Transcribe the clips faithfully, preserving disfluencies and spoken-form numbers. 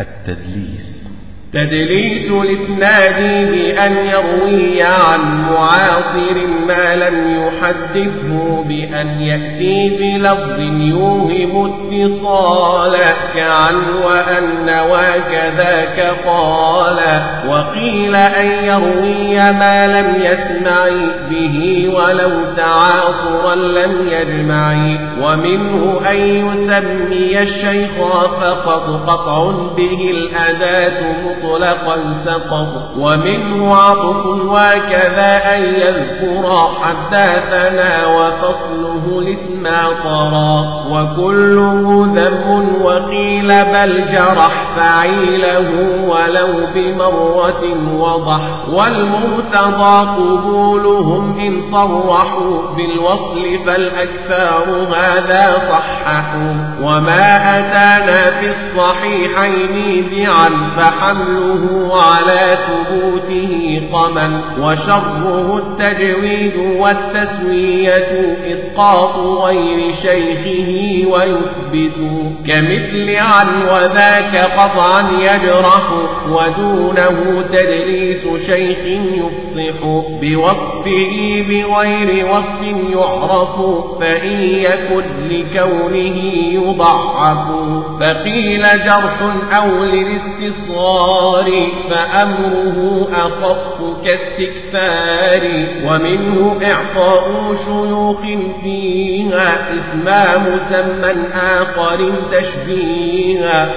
التدليس. تدليس الإسناد بأن يروي عن معاصر ما لم يحدثه بأن يأتي بلفظ يوهم اتصالا كعن وأن وكذاك قال. وقيل أن يروي ما لم يسمع به ولو تعاصرا لم يجمع. ومنه أن يسمي الشيخ فقط قطع به الأداة مطلقا سقط. ومنه عطف وكذا أن يذكر حدثنا وفصله الاسم طرا. وكله ذم وقيل بل جرح فعيله ولو بمرة وضح. والمرتضى قبولهم إن صرحوا بالوصل فالأكثار هذا صححوا. وما أتانا في الصحيحين بعن فحمله على ثبوته قمن. وشره التجويد والتسوية إسقاط غير شيخه ويثبت كمثل عن وذاك قطعا يجرح. ودونه تدليس شيخ يفصح بوصفه بغير وصف يعرف فإن يكن لكونه يضعف. فقيل جرح أو للاستصغار فأمره أخف كاستكثار. ومنه إعطاء شيوخ فيها اسما مسمى آخر تشبيها.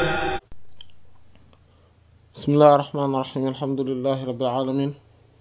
بسم الله الرحمن الرحيم. الحمد لله رب العالمين،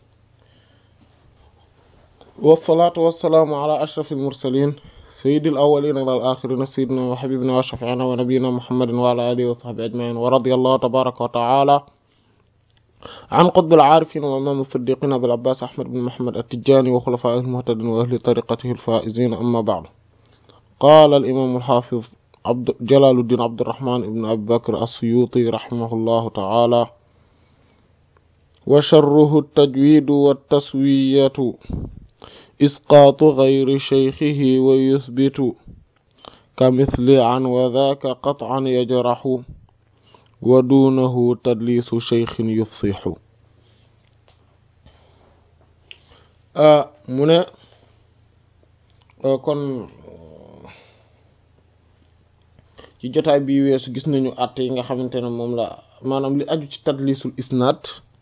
والصلاة والسلام على أشرف المرسلين سيد الأولين والآخرين سيدنا وحبيبنا وشفيعنا ونبينا محمد وعلى آله وصحبه أجمعين. ورضي الله تبارك وتعالى عن قطب العارفين وإمام الصديقين أبي العباس أحمد بن محمد التجاني وخلفائه المهتدين وأهل طريقته الفائزين. أما بعد، قال الإمام الحافظ عبد جلال الدين عبد الرحمن بن أبي بكر السيوطي رحمه الله تعالى: وشره التجويد والتسوية إسقاط غير شيخه ويثبت كمثل عن وذاك قطعا يجرح. ودونه تدليس شيخ يفصح. آه من آه kon ci jotaay bi weesu gis nañu àtte yi nga xamante ne moom la maanaam li aju ci tadlisul isnad,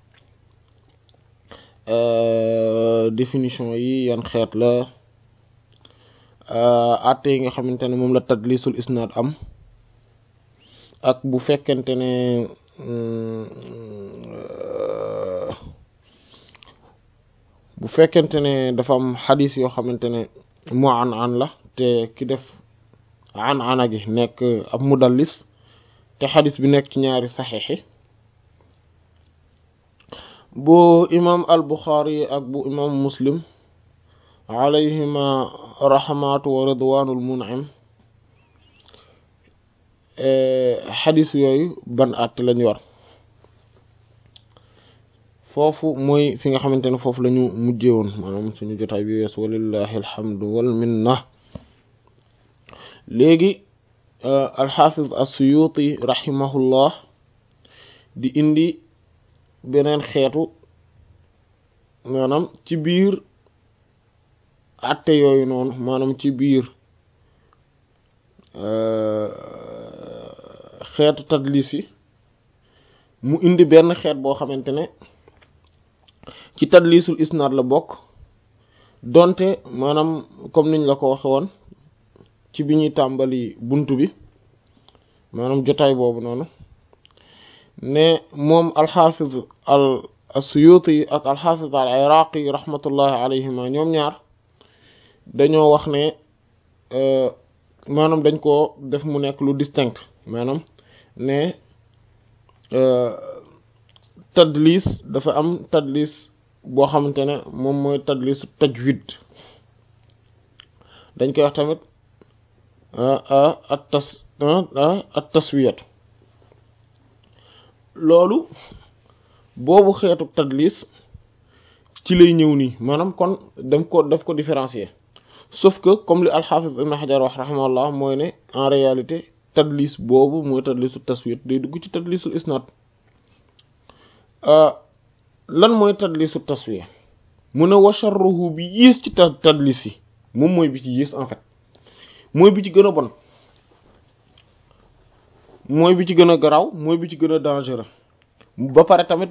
définition yi yan xeet la, àtte yi nga xamante ne moom la tadlisul isnad am, ak bu fekkente ne bu fekkente ne dafa am xadis yoo xamante ne mu an an la te ki def an ana gi nekk ab mudallis te xadis bi nekk ci ñaari saxiixi. bu imam al buxaari ak bu imam muslim alayhima rahmatu wa ridwanul mun'im xadis yooyu ban àtte lañ yor. foofu mooy fi nga xamante ne foofu lañu mujjee woon maanaam suñu jotaay bi wees walillahi alhamdu wal minna. léegi alxaafiz as-Suyuti rahimahullah di indi beneen xeetu maanaam ci biir àtte yooyu noonu, maanaam ci biir xeetu tadlis yi mu indi benn xeet boo xamante ne ci tadlisul isnaad la bokk, donte maanaam comme niñ la ko waxe woon ci bi ñuy tàmbali buntu bi, maanaam jotaay boobu noonu, ne moom alxaafiz al as-Suyuti ak alxaafiz al iraqi rahmatullahi alayhima ñoom ñaar dañoo wax ne maanaam dañ ko def mu nekk lu distinct, maanaam ne tadlis dafa am tadlis boo xamante ne moom mooy tadlisu tajwid, dañ koy wax tamit at tas at taswiyatu. loolu boobu xeetu tadlis ci lay ñëw nii, maanaam kon dem ko daf ko différencier, sauf que comme li al-Hafiz Ibn Hajar wax rahimahullah mooy ne en réalité tadlis boobu mooy tadlisu taswiyat day dugg ci tadlisul isnad lan mooy tadlisu taswiya mu ne wa sharruhu bi yées ci tadlis yi moom mooy bi ci yées en fait mooy bi ci gën a bon mooy bi ci gën a garaaw mooy bi ci gën a dangereux ba pare tamit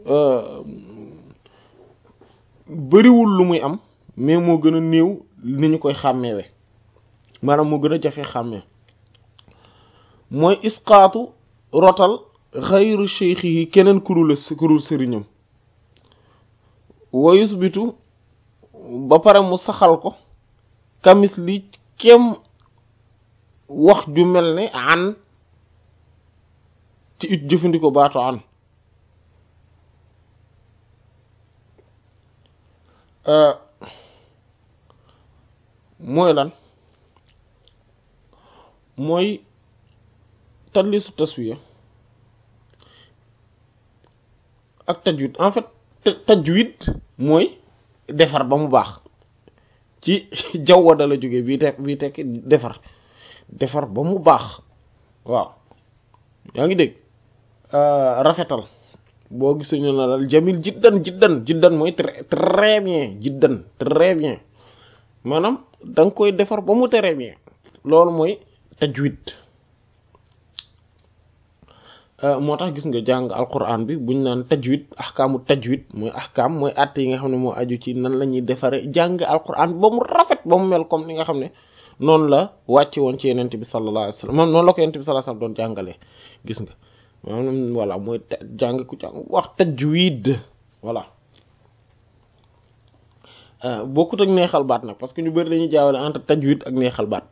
bariwul lu muy am mais moo gën a néew ni ñu koy xàmmeewe maanaam moo gën a jafe xàmmee mooy isqaatu rotal xayru cheikh yi keneen kurul kurul sëriñam wa yusbitu ba pare mu saxal ko kamis li kem wax ju mel ne an ci it jëfandikoo baatu an mooy lan mooy tadlisu taswiya ak tajwid en fait tajwid mooy defar ba mu baax ci jawwada la jóge bii te bii tekki defar defar ba mu baax waaw yaa ngi dégg rafetal boo gisee ñu ne la jamil jiddan jiddan jiddan mooy très très bien jiddan très bien maanaam da nga koy defar ba mu très bien loolu mooy tajwid moo tax gis nga jàng alquran bi buñ naan tajwid ahkaamu tajwid mooy ahkaam mooy àtte yi nga xam ne moo aju ci nan la ñuy defare jàng alquran ba mu rafet ba mu mel comme ni nga xam ne noonu la wàcce woon ci yenente bi sallallahu alayhi wasallam moom noonu la ko yenente bi sallallahu alayhi wasallam doon jàngalee gis nga maanaam voilà mooy jàng ku jàng wax tajwid voilà bokkut ak neexal baat nag parce que ñu bëri dañuy jaawale entre tajwid ak neexal baat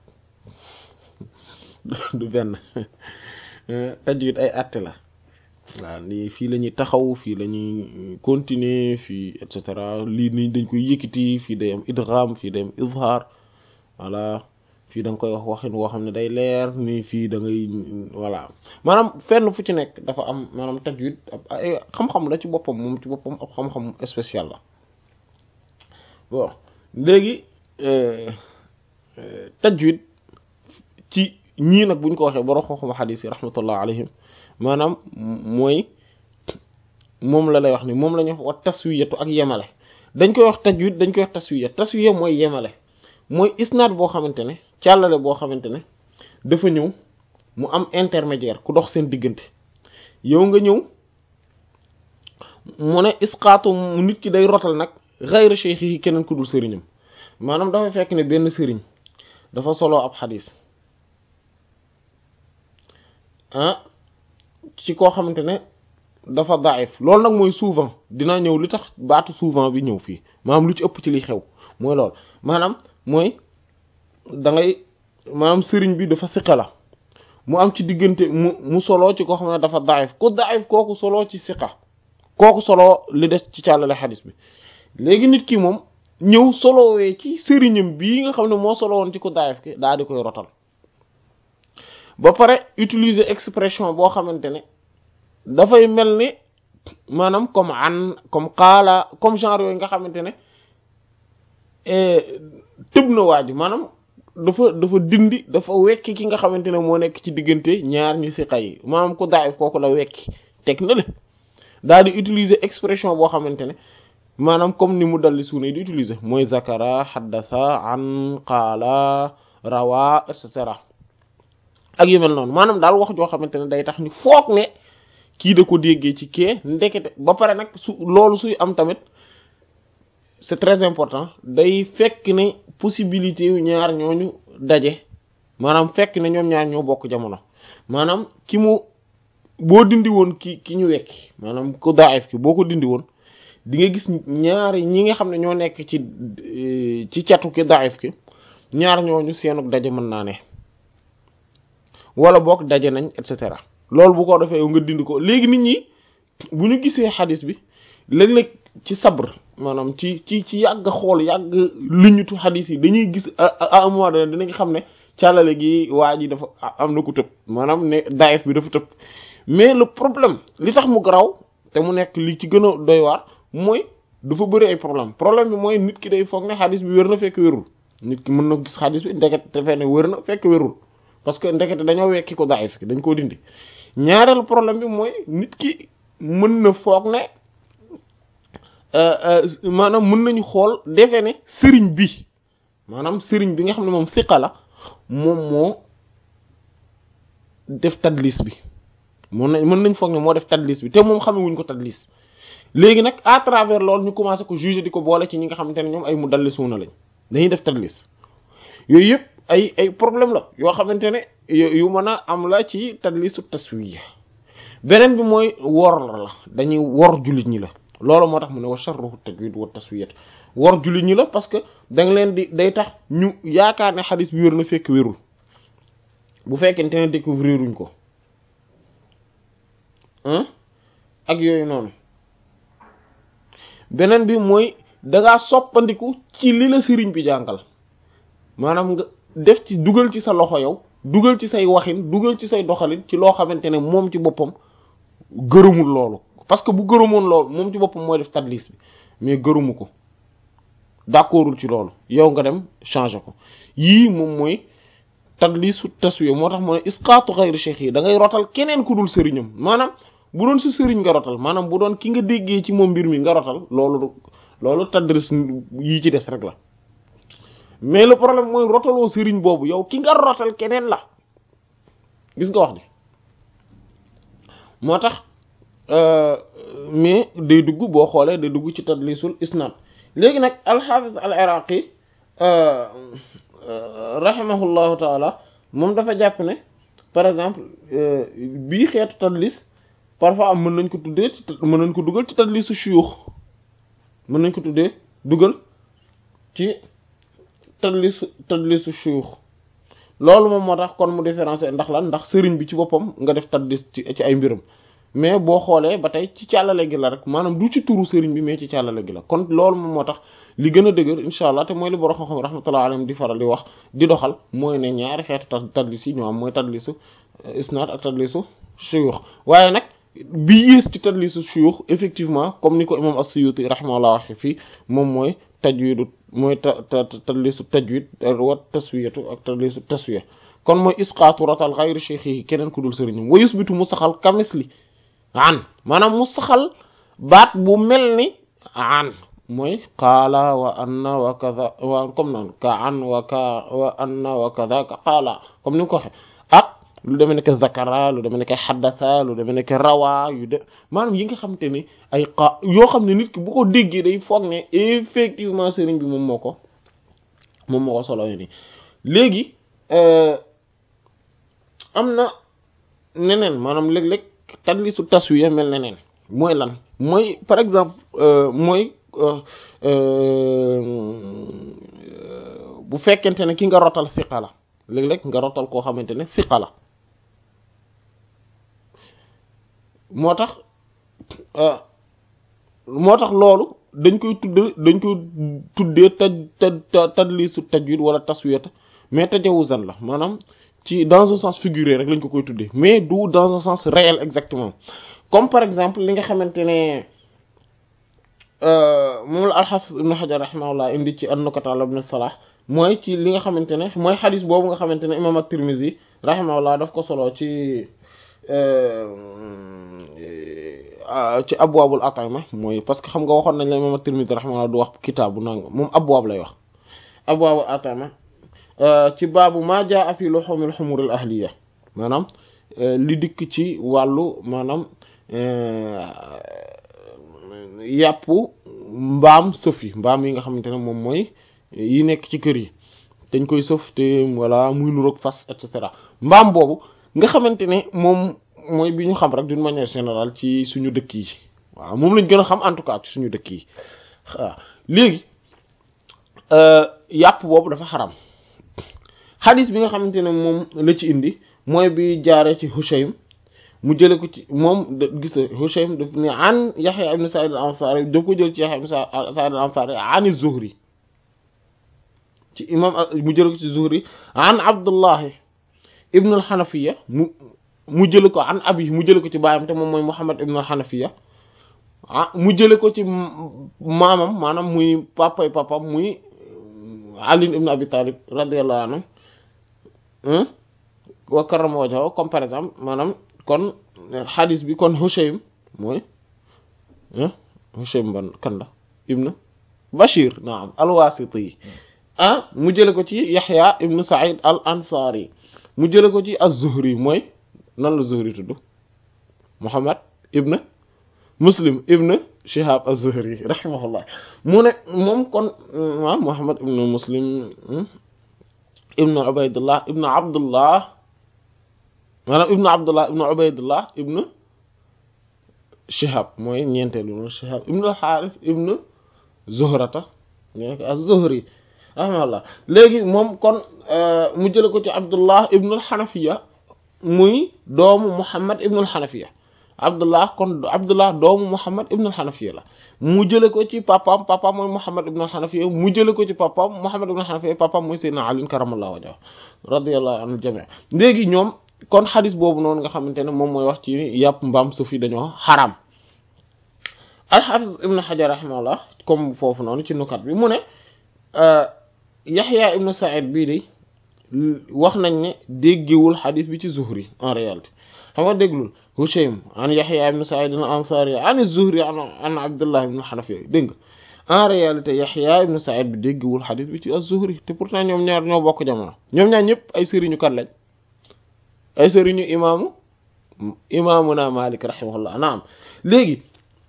du benn tajwid ay àtte la waaw lii fii la ñuy taxaw fii la ñuy continuer fii et cetera lii nii dañ koy yëkkati fii day am idgham fii day am izhar voilà fii da nga koy wax waxin woo xam ne day leer nii fii da ngay voilà maanaam fenn fu ci nekk dafa am maanaam tajwid ay xam-xam la ci boppam moom ci boppam ab xam-xam spécial la bon léegi tajwid ci ñii nag buñ ko waxee borom xam-xam xadiis yi rahmatullah alayhim maanaam mooy moom la lay wax ni moom la ñuy wax wa taswiyatu ak yemale dañ koy wax tajwid dañ koy wax taswiya taswiya mooy yemale mooy isnaad boo xamante ne càllale boo xamante ne dafa ñëw mu am intermédiaire ku dox seen diggante yow nga ñëw mu ne isqaatu mu nit ki day rotal nag xayra cheikh yi keneen ku dul sëriñam maanaam dafay fekk ne benn sëriñ dafa soloo ab xadiis ah ci koo xamante ne dafa daif loolu nag mooy souvent dina ñëw li tax baatu souvent bi ñëw fii maanaam lu ci ëpp ci liy xew mooy loolu maanaam mooy da ngay maanaam sëriñ bi dafa siqa la mu am ci diggante mu mu soloo ci koo xam ne dafa daif ku daif kooku soloo ci siqa kooku soloo li des ci càllale xadis bi léegi nit ki moom ñëw solowee ci sëriñam bii nga xam ne moo solo woon ci ku daif ki daal di koy rotal ba pare utiliser expression boo xamante ne dafay mel ni maanaam comme an comme xaala comme genre yooyu nga xamante ne tëb na waa ji maanaam dafa dafa dindi dafa wekki ki nga xamante ne moo nekk ci diggante ñaar ñu si xay maanaam ku daif kooku la wekki teg na le daal di utiliser expression boo xamante ne maanaam comme ni mu dalli suuna di utiliser mooy zakara haddasa an qaala rawa et cetera ak yu mel noonu maanaam daal wax joo xamante ne day tax ñu foog ne kii da ko déggee ci kee ndekete ba pare nag su loolu suy am tamit c'est très important day fekk ne possibilité yu ñaar ñooñu daje maanaam fekk ne ñoom ñaar ñoo bokk jamono maanaam ki mu boo dindi woon ki ki ñu wekki maanaam ku daif ki boo ko dindi woon di nga gis ñaari ñi nga xam ne ñoo nekk ci ci catu ki daif ki ñaar ñooñu seenuk daje mën naa ne wala boog daje nañ et cetera loolu bu ko defee yow nga dindi ko léegi nit ñi bu ñu gisee xadis bi léeg-léeg ci sabr maanaam ci ci ci yàgg xool yàgg liñutu xadis yi dañuy gis à un moment donné dinañ xam ne càllale gi waa ji dafa am na ku tëb maanaam ne daif bi dafa tëb mais le problème li tax mu garaw te mu nekk li ci gën a doy waar mooy dafa bëri ay problème problème bi mooy nit ki day foog ne xadis bi wér na fekk wérul nit ki mën na gis xadis bi ndeket te fekk ne wér na fekk wérul parce que ndekete dañoo wekki ko daif ki dañ koo dindi ñaareelu problème bi mooy nit ki mën na foog ne maanaam mën nañu xool defe ne sëriñ bi maanaam sëriñ bi nga xam ne moom fiqa la moom moo def tadlis bi mën nañ mën nañ foog ne moo def tadlis bi te moom xame wuñ ko tadlis léegi nag à travers loolu ñu commencé ko juger di ko boole ci ñi nga xamante ne ñoom ay mudallisuuna lañ dañuy def tadlis yooyu yëpp ay ay problème la yoo xamante ne yu mën a am la ci tadlisu taswiya beneen bi mooy wor la dañuy wor jullit ñi la loolu moo tax mu ne wa sharruhu tajwid wa taswiyat wor jullit ñi la parce que da nga leen di day tax ñu yaakaar ne xadis bi wér na fekk wérul bu fekkente ne découvrir uñ ko ak yooyu noonu beneen bi mooy dangaa soppandiku ci li la sëriñ bi jàngal maanaam nga def ci dugal ci sa loxo yow dugal ci say waxin dugal ci say doxalin ci loo xamante ne moom ci boppam gërëmul loolu parce que bu gërëmoon loolu moom ci boppam mooy def tadlis bi mais gërëmu ko d'accordul ci loolu yow nga dem changer ko yii moom mooy tadlisu taswiya moo tax mooy isqaatu ghayri shaykh yi da ngay rotal keneen ku dul sëriñam maanaam bu doon su sëriñ nga rotal maanaam bu doon ki nga déggee ci moom mbir mi nga rotal loolu loolu tadlis yii ci des rek la mais le problème mooy rotaloo sëriñ boobu yow ki nga rotal keneen la gis nga wax ni moo tax mais day dugg boo xoolee day dugg ci tadlisul isnad léegi nag al-Hafiz al-Iraqi rahimahullahu taala moom dafa jàpp ne par exemple bii xeetu tadlis parfois am mën nañ ko tuddee ci mën nañ ko dugal ci tadlisu shuyukh mën nañ ko tuddee dugal ci tadlisu tadlisu shuyukh loolu moom moo tax kon mu différencier ndax lan ndax sëriñ bi ci boppam nga def tadlis ci ci ay mbiram mais boo xoolee ba tey ci càllale gi la rek maanaam du ci turu sëriñ bi mais ci càllale gi la kon loolu moom moo tax li gën a dëgër insha allah te mooy li borom xam-xam rahmatullah alayhim di faral di wax di doxal mooy ne ñaari xeetu tadlis yi ñoo am mooy tadlisu isnad ak tadlisu shuyukh waaye nag bi yées ci tadlisu shuyukh effectivement comme ni ko imam as-Suyuti rahimahullah waxe fii moom mooy tajwidu mooy ta tadlisu tajwid wa taswiyatu ak tadlisu taswiya kon mooy isqaatu rotal ghayri shaykhi keneen ku dul sëriñam wa yusbitu mu saxal kamisli an maanaam mu saxal baat bu mel ni an mooy qaala wa anna wa kaza wa comme noonu ka an wa ka wa anna wa kaza ka qaala comme ni mu ko waxe ak lu demee nekk zakara lu demee nekk xaddasa lu demee nekk rawa yu de maanaam yi nga xamante ne ay qa yoo xam ne nit ki bu ko déggee day foog ne effectivement sëriñ bi moom moo ko moom moo ko solo ni léegi am na neneen maanaam léeg-léeg tadlisu taswiya mel neneen mooy lan mooy par exemple mooy bu fekkente ne ki nga rotal siqa la léeg-léeg nga rotal koo xamante ne siqa la moo tax moo tax loolu dañ koy tudd dañ koy tuddee taj taj tadlisu tajwid wala taswiyata mais tajawuzan la maanaam ci dans un sens figuré rek lañ ko koy tuddee mais du dans un sens réel exactement comme par exemple li nga xamante ne moom la al-Hafiz ibn Hajar rahimahullah indi ci an-Nukat ala ibn Salah mooy ci li nga xamante ne mooy xadis boobu nga xamante ne imam at-Tirmidhi rahimahullah daf ko solo ci ci abwaabul at'ima mooy parce que xam nga waxoon nañ la imam at-Tirmidhi rahimahullah du wax kitaabu nanga moom abwaab lay wax abwaabul at'ima ci baabu maa jaa fi luhumil humuril ahliya maanaam li dikk ci wàllu maanaam yàpp mbaam sëf yi mbaam yi nga xamante ne moom mooy yi nekk ci kër yi dañ koy sëf te voilà muy nuroog fas et cetera mbaam boobu nga xamante ne moom mooy bi ñu xam rek d'une manière générale ci suñu dëkk yi waaw moom lañ gën a xam en tout cas ci suñu dëkk yi waaw léegi yàpp boobu dafa xaram xadis bi nga xamante ne moom la ci indi mooy bi jaaree ci Hushaym mu jële ko ci moom gis nga Hushaym daf ne an Yahya ibn Sa'id al-Ansari daf ko jël ci Yahya ibn Sa'id al-Ansari an az-Zuhri ci imam mu jële ko ci Zuhri an Abdullah ibn al-Hanafiya mu mu jële ko an abi mu jële ko ci baayam te moom mooy Muhammad ibn al-Hanafiya ah mu jële ko ci maamam maanaam muy papay papam muy Ali ibn Abi Talib radiyallahu anhu wa karrama wajhahu comme par exemple maanaam kon xadis bi kon Hushaym mooy Hushaym ban kan la ibn Bashir naam al-Wasiti ah mu jële ko ci Yahya ibn Sa'id al-Ansari mu jële ko ci az-Zuhri mooy nan la Zuhri tudd Muhammad ibn Muslim ibn Shihab az-Zuhri rahimahullah mu ne moom kon ah Muhammad ibn Muslim ibn Ubaydullah ibn Abdullah maanaam ibn Abdullah ibn Ubaydullah ibn Shihab mooy ñeenteelu Shihab ibn al-Harith ibn Zuhrata nekk az-Zuhri rahimahullah léegi moom kon mu jële ko ci Abdullah ibn al-Hanafiya muy doomu Muhammad ibn al-Hanafiya Abdullah kon Abdullah doomu Muhammad ibn al-Hanafiya la mu jële ko ci papaam papaam mooy Muhammad ibn al-Hanafiya mu jële ko ci papaam Muhammad ibn al-Hanafiya papaam mooy Sayyidina Ali karamallahu wajhahu radiyallahu anhu jami' léegi ñoom kon xadis boobu noonu nga xamante ne moom mooy wax ci yàpp mbaam suuf yi dañoo xaraam al-Hafiz ibn Hajar rahimahullah comme foofu noonu ci nukat bi mu ne Yahya ibn Sa'id bii de wax nañ ne déggewul xadis bi ci Zuhri en réalité xam nga déglul Hushaym an Yahya ibn Sa'id al-Ansari an az-Zuhri an Abdullah ibn Hanafiya dégg nga en réalité Yahya ibn Sa'id bi déggewul xadis bi ci az-Zuhri te pourtant ñoom ñaar ñoo bokk jamono ñoom ñaar ñëpp ay sëriñu kan lañ ay sëriñu imaamu imaamuna Malik rahimahullah naam léegi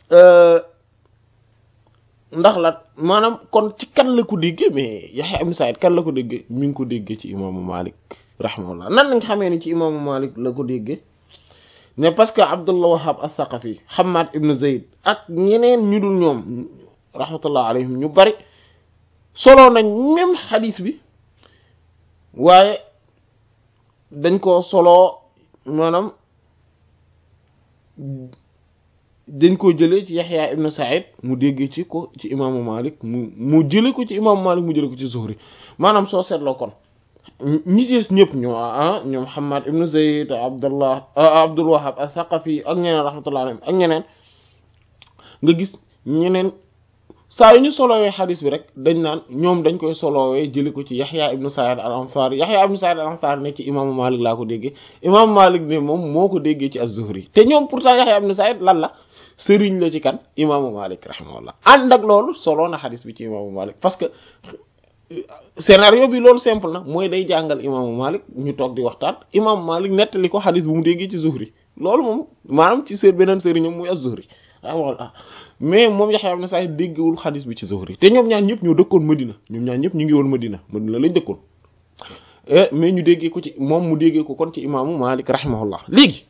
ndax la maanaam kon ci kan la ko déggee mais Yahya ibn Sa'id kan la ko déggee mi ngi ko déggee ci imaamu Malik rahimahullah nan lañ xamee ni ci imaamu Malik la ko déggee ne parce que Abdullah Wahhab as-Saqafi Hammad ibn Zayd ak ñeneen ñu dul ñoom rahmatullah alayhim ñu bari solo nañ même xadis bi waaye dañ ko solo maanaam dañ ko jëlee ci Yahya ibn Sa'id mu déggee ci ko ci imaamu Malik mu mu jëlee ko ci imaamu Malik mu jëlee ko ci Zuhri maanaam soo seetloo kon ñi ci ñëpp ñoo ah ñoom Hammad ibn Zayd Abdullah Abdul Wahhab as-Saqafi ak ñeneen rahmatullah alayhim ak ñeneen nga gis ñeneen saa yu ñu solowee xadis bi rek dañ naan ñoom dañ koy solowee jëlee ko ci Yahya ibn Sa'id al-Ansari Yahya ibn Sa'id al-Ansari ne ci imaamu Malik laa ko déggee imaamu Malik ne moom moo ko déggee ci az-Zuhri te ñoom pourtant Yahya ibn Sa'id lan la sëriñ la ci kan imaamu Malik rahimahullah ànd ak loolu solo na xadis bi ci imaamu Malik parce que scénario bi loolu simple na mooy day jàngal imaamu Malik ñu toog di waxtaan imaamu Malik nettali ko xadis bu mu déggee ci Zuhri loolu moom maanaam ci seen beneen sëriñam muy az-Zuhri rahimahullah mais moom Yahya ibn Sa'id déggewul xadis bi ci Zuhri te ñoom ñaar ñëpp ñoo dëkkoon Madina ñoom ñaar ñëpp ñu ngi woon Madina Madina lañ dëkkoon mais ñu déggee ko ci moom mu déggee ko kon ci imaamu Malik rahimahullah léegi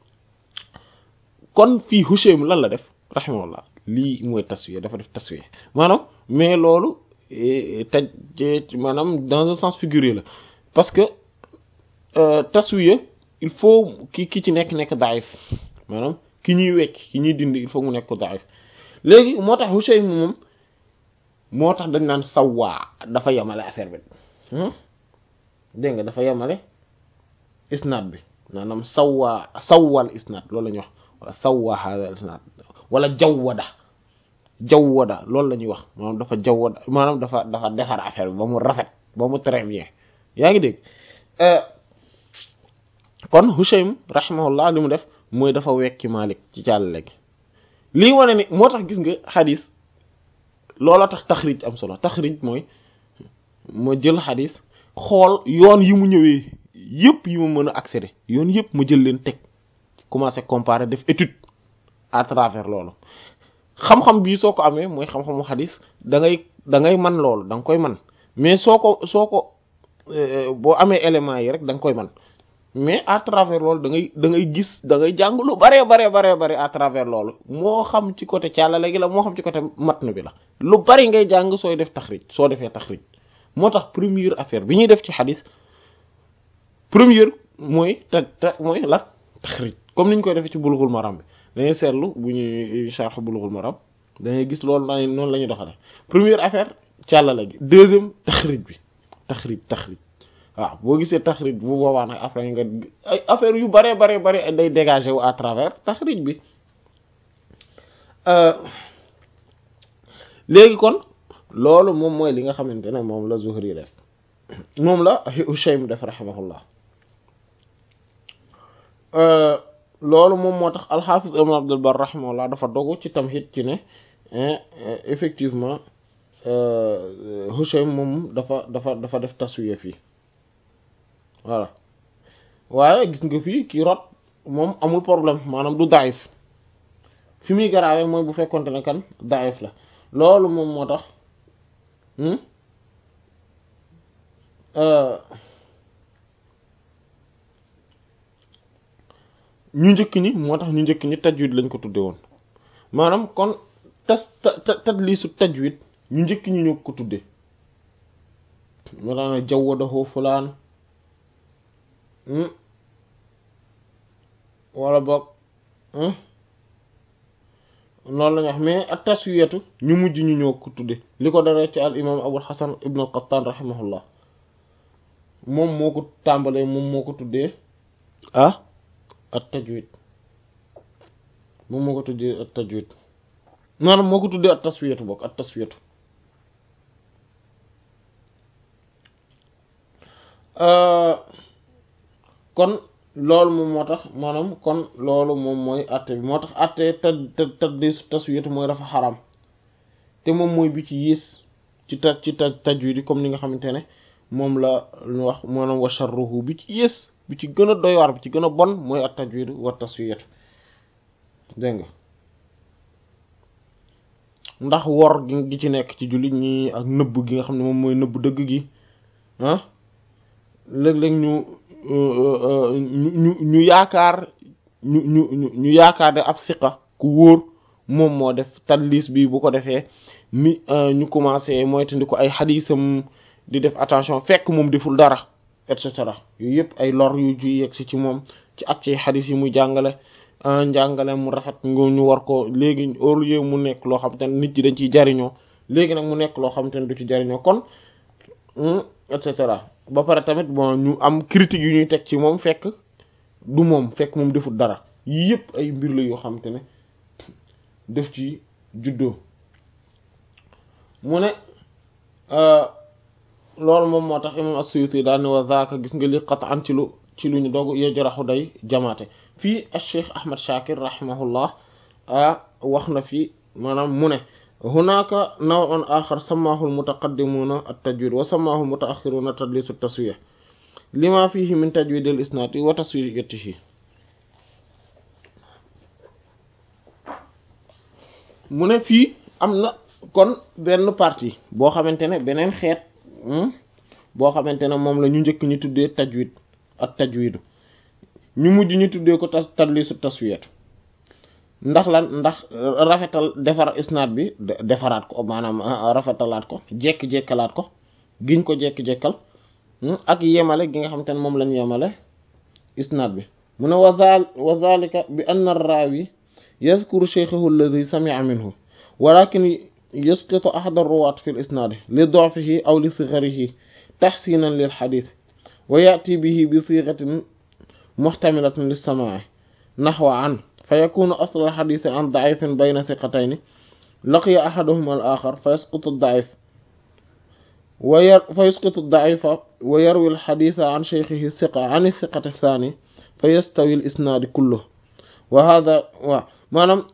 kon fii Hushaym lan la def rahimahullah lii mooy taswiya dafa def taswiya maanaam mais loolu taj maanaam dans un sens figuré la parce que taswiya il faut ki ki ci nekk nekk daif maanaam ki ñuy wekk ki ñuy dindi il faut mu nekk ko daif léegi moo tax Hushaym moom moo tax dañ naan sawwaa dafa yemale affaire bi dégg nga dafa yemale isnaad bi maanaam sawwaa sawwal isnaad loolu la ñuy wax wala sawwa hada al-isnad wala jawwada jawwada loolu la ñuy wax maanaam dafa jawwada maanaam dafa dafa defar affaire bi ba mu rafet ba mu très bien yaa ngi dégg kon Hushaym rahimahullah li mu def mooy dafa wekki Malik ci càllale gi lii wane ni moo tax gis nga xadis loola tax taxrij am solo taxrij mooy ma jël xadis xool yoon yi mu ñëwee yëpp yi mu mën a accéder yoon yëpp ma jël leen teg commencer comparer def étude à travers loolu xam-xam bii soo ko amee mooy xam-xamu xadis da ngay da ngay man loolu da nga koy man mais soo ko soo ko boo amee éléments yi rek da nga koy man mais à travers loolu da ngay da ngay gis da ngay jàng lu baree baree baree bare à travers loolu moo xam ci côté càllale gi la moo xam ci côté matn bi la lu bari ngay jàng sooy def taxrij soo defee taxrij moo tax première affaire bi ñuy def ci xadis première mooy te te mooy la taxrij comme niñ koy defee ci bulughul maram bi dañuy seetlu bu ñuy sharh bulughul maram dañuy gis loolu la noonu la ñuy doxale première affaire càllale gi deuxième taxrij bi taxrij taxrij waaw boo gisee taxrij bu boobaa nag après nga ay affaire yu bare bare bare day dégager wu à travers taxrij bi léegi kon loolu moom mooy li nga xamante ne moom la Zuhri def moom la Hushaym def rahimahullah loolu moom moo tax al-Hafiz Ibn Abdul Barr rahimahullah dafa dogu ci Tamhid ci ne effectivement Hushaym moom dafa dafa dafa def taswiya fii voilà waaye gis nga fii kii rot moom amul problème maanaam du daif fi muy garaawee mooy bu fekkonte ne kan daif la loolu moom moo tax ñu njëkk ñi moo tax ñu njëkk ñi tajwid lañ ko tudde woon maanaam kon tas tadliisu tajwid ñu njëkk ñi ñoo ko tudde moo tax ne jawwadahu fulaan wala boog loolu lañu wax mais ak taswiyatu ñu mujj ñu ñoo ko tudde li ko daree ci al imam Abul Hasan ibn al-Qattan rahimahullah moom moo ko tàmbalee moom moo ko tuddee ah at tajwid moom moo ko tuddee at tajwid maanaam moo ko tuddee at taswiyatu bokk at taswiyatu kon loolu moom moo tax maanaam kon loolu moom mooy atte bi moo tax atte tad tadliis taswiyatu mooy dafa xaram te moom mooy bi ci yées ci ta ci ta tajwid yi comme ni nga xamante ne moom la ñu wax maanaam wa sharruhu bi ci yées bi ci gën a doy waar bi ci gën a bon mooy at tajwid wa taswiyatu dégg nga ndax wor gi ci nekk ci jullit ñi ak nëbb gi nga xam ne moom mooy nëbb dëgg gi ah léeg-léeg ñu ñu ñu yaakaar ñu ñu ñu yaakaar ne ab siqa ku wóor moom moo def tadlis bi bu ko defee ni ñu commencé moytandi ko ay xadiisam di def attention fekk moom deful dara et cetera yooyu yëpp ay lor yu ju yegg si ci moom ci ak ci xadiis yi muy jàngale njàngale mu rafet nga ñu war ko léegi au lieu mu nekk loo xam te ne nit ñi dañ ciy jariñoo léegi nag mu nekk loo xam te ne du ci jariñoo kon et cetera ba pare tamit bon ñu am critique yu ñuy teg ci moom fekk du moom fekk moom deful dara yii yëpp ay mbir la yoo xam te ne def ci juddoo mu ne loolu moom moo tax imam as-Suyuti daal ne wa zaaka gis nga li qat'an ci lu ci lu ñu doog yajrahu day jamaate fii al-Cheikh Ahmad Shakir rahimahullah wax na fii maanaam mu ne hunaka naw'un akhar sammahu al-mutaqaddimuna at-tajwid wa sammahu al-muta'akhiruna tadlis at-taswiyah lima fihi min tajwid al-isnad wa taswiyatihi mu ne fii am na kon benn partie boo xamante ne beneen xeet boo xamante ne moom la ñu njëkk ñu tuddee tajwid ak tajwidu ñu mujj ñu tuddee ko tas tadlisu taswiyat ndax lan ndax rafetal defar isnaad bi defaraat ko maanaam rafetalaat ko jekk-jekkalaat ko giñ ko jekk-jekkal ak yemale gi nga xamante ne moom lañ yemale isnaad bi mu ne wazal wa zalika bi anna ar-rawi yadhkuru shaykhahu alladhi sami'a minhu walakin yasqitu ahad ar-ruwat fi al-isnad li da'fihi aw li sigharihi tahsinan lil hadith wa ya'ti bihi bi sighatin muhtamilatin lis-sama'i nahwa an فيكون أصل الحديث عن ضعيف بين ثقتين لقي أحدهما الآخر فيسقط الضعيف وير فيسقط الضعيف ويروي الحديث عن شيخه الثقة عن الثقة الثاني فيستوي الإسناد كله وهذا و maanaam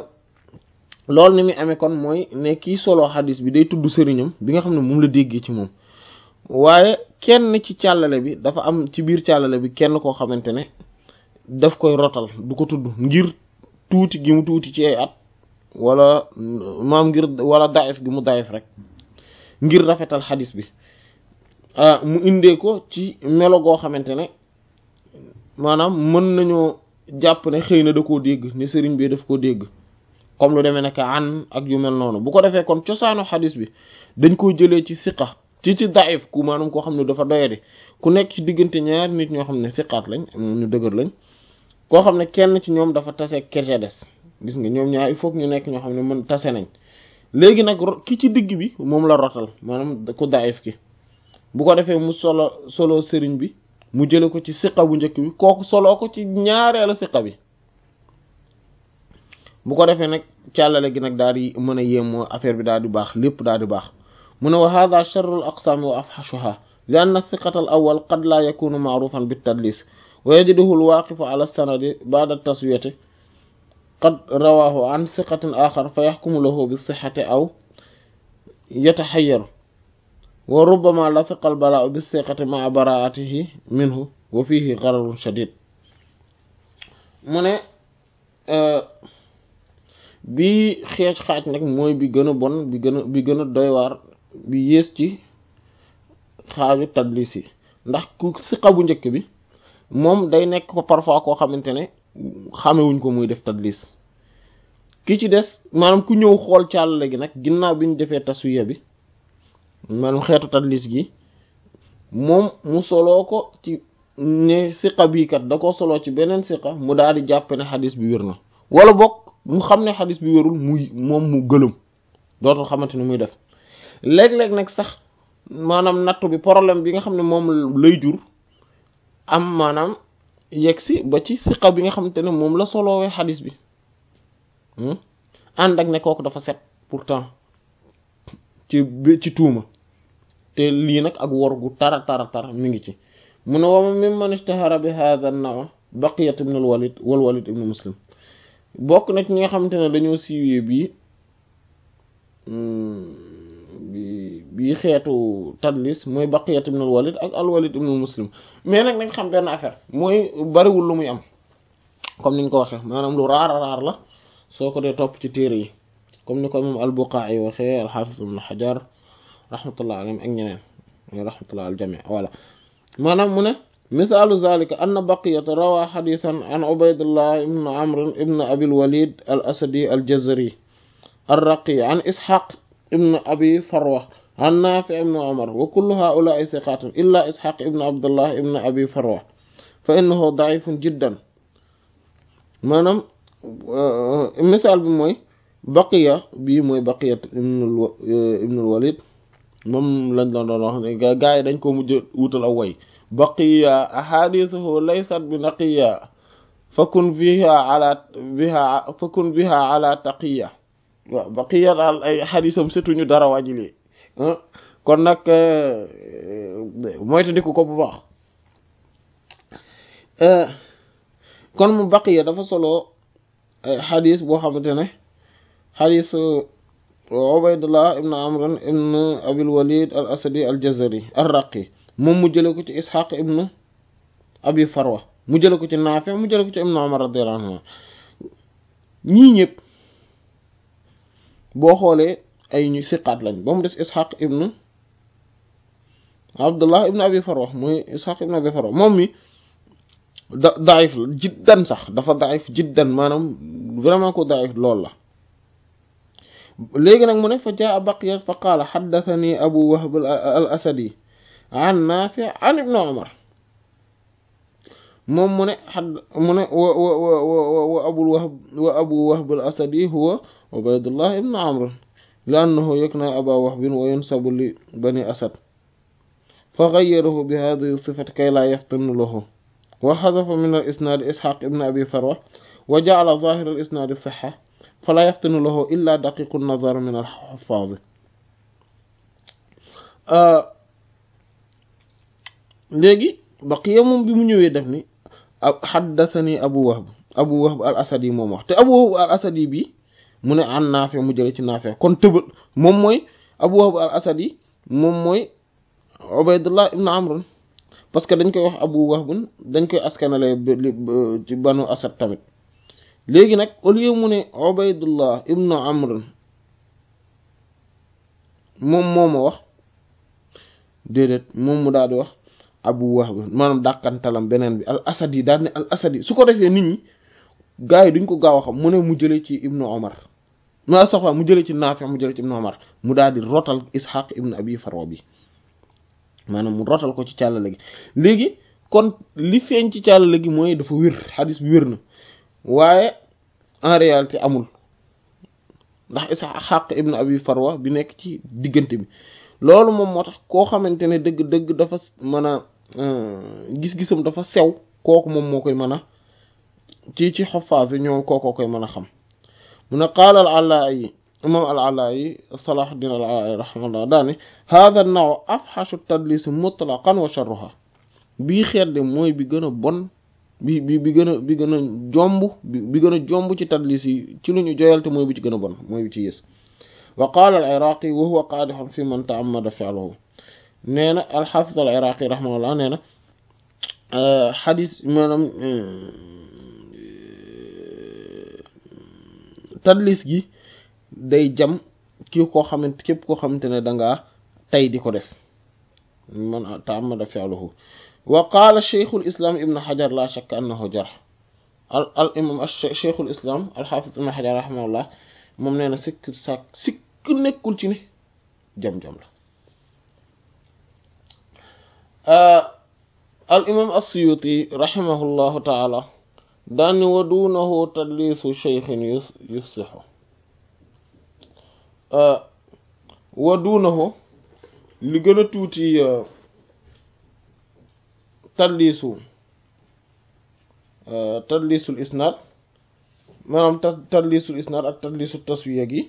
loolu ni muy amee kon mooy ne kii solo xadis bi day tudd sëriñam bi nga xam ne moom la déggee ci moom waaye kenn ci càllale bi dafa am ci biir càllale bi kenn koo xamante ne daf koy rotal du ko tudd ngir tuuti gi mu tuuti ci ay at wala maam ngir wala daif gi mu daif rek ngir rafetal xadis bi mu indee ko ci melo goo xamante ne maanaam mën nañoo jàpp ne xëy na da koo dégg ne sëriñ bi daf koo dégg comme lu demee nekk an ak yu mel noonu bu ko defee kon cosaanu xadis bi dañ koo jëlee ci siqa ci ci daif ku maanaam koo xam ne dafa doyadi ku nekk ci diggante ñaari nit ñoo xam ne siqaat lañ ñu dëgër lañ koo xam ne kenn ci ñoom dafa tase kerca des gis nga ñoom ñaar il faut que ñu nekk ñoo xam ne mën tase nañ léegi nag ki ci digg bi moom la rotal maanaam ku daif ki bu ko defee mu solo solo sëriñ bi mu jële ko ci siqa bu njëkk bi kooku soloo ko ci ñaareelu siqa bi bu ko defee nag càllale gi nag daal di mën a yéemoo affaire bi daal di baax lépp daal di baax mu ne wa hadha sharrul aqsam wa afhashuha li anna thiqata al awwal qad la yakunu ma'rufan bit tadlis wa yajiduhu al-waaqifu ala sanadi ba'da taswiyati qad rawaahu an siqatin axar fa yaxkumu lahu bis-sihhati aw yataxayyaru wa rubbama lasaqa al-balaa'u bis-siqati ma'a baraa'atihi minhu wa fiihi ghararun shadiid. mu ne bi xeej xaaj nag mooy bi gën a bon bi gën a bi gën a doy waar bi yées ci xaaju tadlis yi ndax ku siqa bu njëkk bi moom day nekk ko parfois koo xamante ne xamewuñ ko muy def tadlis. ki ci des maanaam ku ñëw xool càllale gi nag ginnaaw bi ñu defee taswiya bi maanaam xeetu tadlis gi moom mu soloo ko ci ne siqa bii kat da ko soloo ci beneen siqa mu daal di jàpp ne xadis bi wér na wala boog mu xam ne xadis bi wérul muy moom mu gëlëm dootul xamante ni muy def. léeg-léeg nag sax maanaam nattu bi problème bi nga xam ne moom lay jur am maanaam yegg si ba ci siqa bi nga xamante ne moom la soloowee xadis bi ànd ak ne kooku dafa set pourtant ci ci tuuma te lii nag ak wor gu tara tara tara mi ngi ci. mu ne wa mimman ishtahara bi hadha an-naw' Baqiyat ibn al-Walid wal Walid ibn Muslim bokk na ci ñi nga xamante ne dañoo siiwee bii bi bii xeetu tadlis mooy Baqiyat ibn al-Walid ak al-Walid ibn Muslim mais nag nañ xam benn affaire mooy bariwul lu muy am comme niñ ko waxee maanaam lu raar raar la soo ko dee topp ci téere yi comme ni ko imam al-Buqa'i waxee al-Hafiz ibn Hajar rahmatullah alayhim ak ñeneen rahmatullah al-jami' voilà maanaam mu ne misaalu zalika anna Baqiyata rawaa xadiisan an Ubaydullah ibn Amr ibn Abil Walid al-Asadi al-Jazari ar-Raqi an Ishaq ibn Abi Farwa an Naafi' ibn Umar wa kullu haa'ulaa'i thiqaatun illaa Ishaq ibn Abdullah ibn Abi Farwa fa innahu da'iifun jiddan. maanaam misaal bi mooy Baqiya bii mooy Baqiya ibn al-Walid moom lañ doon doon wax ne gaa yi dañ ko mujj wutal aw way baqiya ahadithuhu laysat bi naqiya fakun biha ala biha fakun biha ala taqiya waaw baqiya daal ay xadisam setuñu dara wàjjili kon nag moyta ndiku ko bu baax. kon mu baqiya dafa solo xadis boo xamante ne xadisu Ubaydullah ibn Amr ibn Abil Walid al Asadi al Jazari ar-Raqi moom mu jële ko ci Ishaq ibn Abi Farwa mu jële ko ci Naafi mu jële ko ci ibn Umar radiyallahu anhu ñii ñëpp boo xoolee ay ñu siqaat lañ ba mu des Ishaq ibn Abdullah ibn Abi Farwa mooy Ishaq ibn Abi Farwa moom mi da daif la jiddan sax dafa daif jiddan maanaam vraiment ko daif lool la. léegi nag mu ne fa jaa Baqiya fa qaala haddathani Abu Wahb al-Asadi an Naafi' an ibn Umar moom mu ne xadd mu ne wa wa wa wa Abu Wahb wa Abu Wahb al-Asadi huwa Ubaydullah ibn Amr li'annahu yakna Aba Wahb wa yunsabu li bani Asad fa ghayyarahu bi hadhihi as-sifati kay la yaftanu lahu wa hadafa min al-isnad Ishaq ibn Abi Farwa wa ja'ala zahir al-isnad as-sihha fala yaftanu lahu illa daqiqu an-nazar min al-huffaz. léegi Baqiya moom bi mu ñëwee def ni haddathani Abu Wahb Abu Wahb al-Asadi moom wax te Abu Wahb al-Asadi bi mu ne an Naafi mu jële ci Naafi kon tëbal moom mooy Abu Wahb al-Asadi moom mooy Ubaydullah ibn Amr parce que dañ koy wax Abu Wahb dañ koy askanale ci Banu Asad tamit. léegi nag au lieu mu ne Ubaydullah ibn Amr moom moo ma wax déedéet moom mu daal di wax Abu Wahb maanaam dàkkantalam beneen bi al asadi daal ne al asadi su ko defee nit ñi gars yi duñ ko gaaw a xam mu ne mu jëlee ci ibnu Omar ma sax mu jëlee ci Naafi mu jëlee ci ibnu Omar mu daal di rotal Ishaq ibn Abi Farwa bi maanaam mu rotal ko ci càllale gi. léegi kon li feeñ ci càllale gi mooy dafa wér xadis bi wér na waaye en réalité amul ndax Ishaq ibn Abi Farwa bi nekk ci diggante bi loolu moom moo tax koo xamante ne dëgg-dëgg dafa mën a gis-gisam dafa sew kooku moom moo koy mën a ci ci xafaas yi ñoo kookoo koy mën a xam. mu ne qaala al-Alaa'i imam al-Alaa'i Salahuddin al-Alaa'i rahimahullah daane haadha an-naw' afhashu at-tadlis mutlaqan wa sharruha bii xeet de mooy bi gën a bon bi bi bi gën a bi gën a jomb bi gën a jomb ci tadlis yi ci lu ñu joyal te mooy bi ci gën a bon mooy bi ci yées wa qaala al iraqi wa huwa qaadihun fi man ta'ammada fi'luhu nee na al-Hafiz al-Iraqi rahimahullah nee na xadis maanaam tadlis gi day jam ki koo xamante képp koo xamante ne dangaa tay di ko def man ta'ammada fi'luhu wa qaala shaykhul islam ibn Hajar la shakka annahu jarh al al imam shaykhul islam al-Hafiz ibn Hajar rahimahullah moom nee na sikk sa sikk nekkul ci ne jam-jam la al imam as-Suyuti rahimahullahu taala daani wa duunahu tadlisu shaykhin yufsihu wa duunahu li gën a tuuti tadlisu tadlisul isnaad maanaam tadlisul isnaad ak tadlisu taswiya gi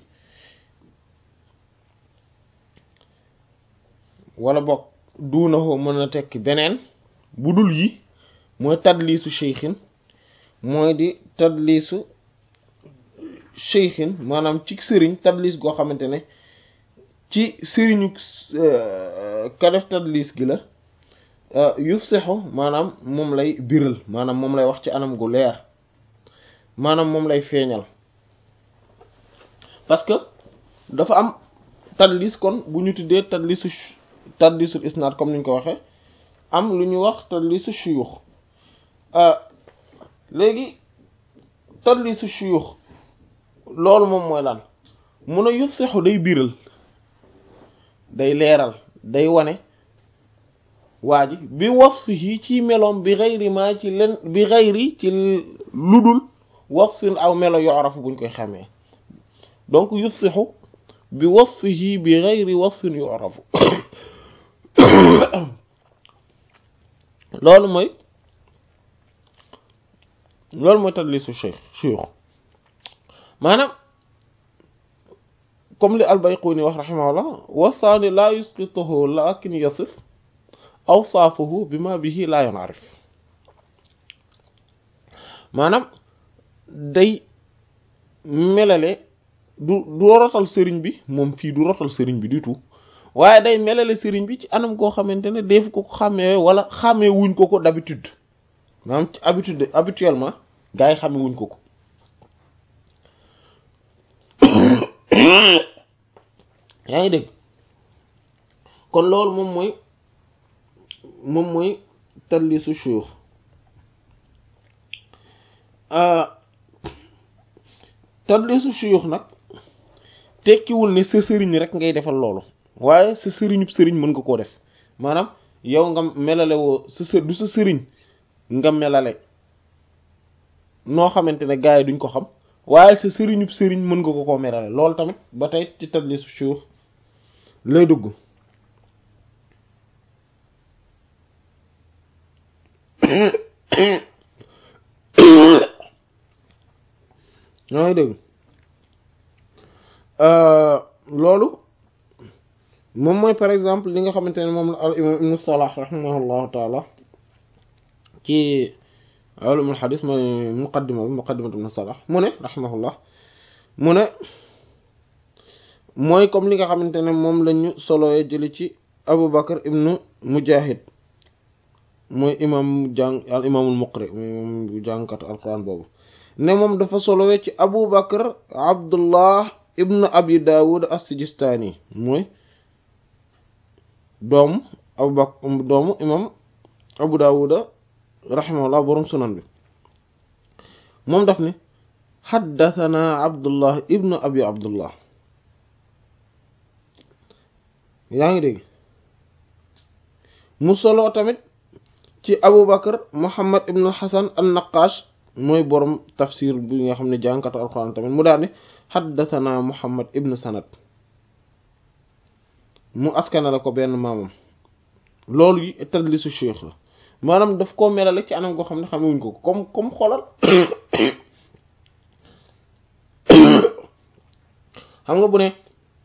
wala bokk duunahu mën a tekki beneen bu dul yi mooy tadlisu shaykhin mooy di tadlisu shaykhin maanaam ci sëriñ tadlis goo xamante ne ci sëriñu ka def tadlis gi la yufsihu maanaam moom lay biral maanaam moom lay wax ci anam gu leer maanaam moom lay feeñal parce que dafa am tadlis kon bu ñu tuddee tadlisu tadlisul isnaad comme niñ ko waxee am lu ñu wax tadlisu shuyukh léegi tadlisu shuyukh loolu moom mooy lan mun a yufsihu day biral day leeral day wane waa ji bi wasfihi ci meloom bi xayri ma ci len bi xayri ci ludul wasfin aw melo yu'rafu buñ koy xamee donc yufsihu bi wasfihi bi xayri wasfin yu'rafu loolu mooy loolu mooy tadlisu shaykh shuyukh maanaam comme li al-Bayquni wax rahimahullah wasaani laa yusqituhu lakin yasif awsaafuhu bima bihi laa yanarif maanaam day melale du du rotal sëriñ bi moom fii du rotal sëriñ bi du tout waaye day melale sëriñ bi ci anam koo xamante ne def ko ko xàmmee wala xàmmee wuñ ko ko d'habitude maanaam ci habitude habituellement gaa yi xàmmee wuñ ko ko yaa ngi dégg kon loolu moom mooy moom mooy tadlisu shuyukh tadlisu shuyukh nag tekkiwul ne sa sëriñ rek ngay defal loolu waaye sa sëriñub sëriñ mën nga koo def maanaam yow nga melale woo sa së du sa sëriñ nga melale noo xamante ne gars yi duñ ko xam waaye sa sëriñub sëriñ mën nga ko koo melale loolu tamit ba tey ci tadlisu shuyukh lay dugg ñoo ngi dégg loolu moom mooy par exemple li nga xamante ne moom la al imam ibn Salah rahimahullahu taala ci ulumul hadith mooy muqaddima bi muqaddimatu ibn Salah mu ne rahimahullah mu ne mooy comme li nga xamante ne moom lañu solowee jëli ci Abu Bakr ibnu Mujahid mooy imam jàng al imaamul muqri moom bu jàngkatu alquran boobu ne moom dafa solowee ci Abu Bakr Abdullah ibnu Abi Dawud as-Sijistani mooy doomu Abu Bakr doomu imam Abu Dawud rahimahullah borom sunan bi moom daf ne haddathana Abdullah ibnu Abi Abdullah yaa ngi dégg mu solo tamit ci Abu Bakr Muhammad ibn Hasan an-Naqash mooy borom tafsir bi nga xam ne jàngkatu alquran tamit mu daal ne haddathana Muhammad ibn Sanad mu askana la ko benn maamam loolu yi tadlisu shaykh la maanaam daf koo melale ci anam goo xam ne xamewuñ ko comme comme xoolal xam nga bu ne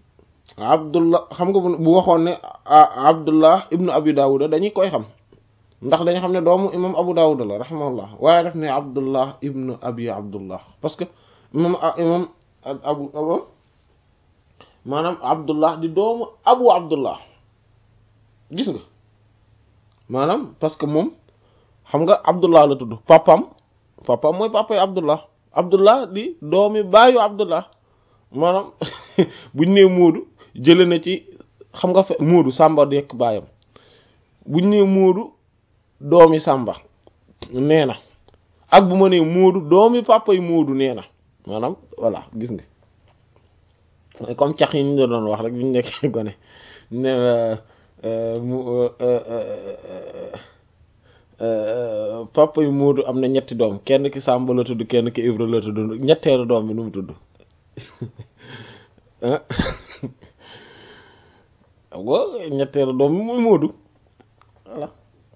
Abdullah xam nga bu waxoon ne Abdullah ibnu Abi Dawud dañuy koy xam ndax dañu xam ne doomu imam Abu Dawud la rahimahullah waaye daf ne Abdullah ibnu Abi Abdullah parce que imam imam abu abu maanaam Abdullah di doomu Abu Abdullah gis nga maanaam parce que moom xam nga Abdullah la tudd papam papam mooy papay Abdullah Abdullah di doomi baayu Abdullah maanaam buñ nee Moodu jële na ci xam nga fe Moodu Samba dekk baayam buñ nee Moodu doomi Samba nee na ak bu ma nee Moodu doomi papay Moodu nee na maanaam voilà gis nga comme cax yi ñu doon wax rek biñu nekkee gone ne mu papa yu Moodu am na ñetti doom kenn ki Samba la tudd kenn ki Ibra la tudd ñetteelu doom bi nu mu tudd waaw ñetteelu doom bi muy Moodu voilà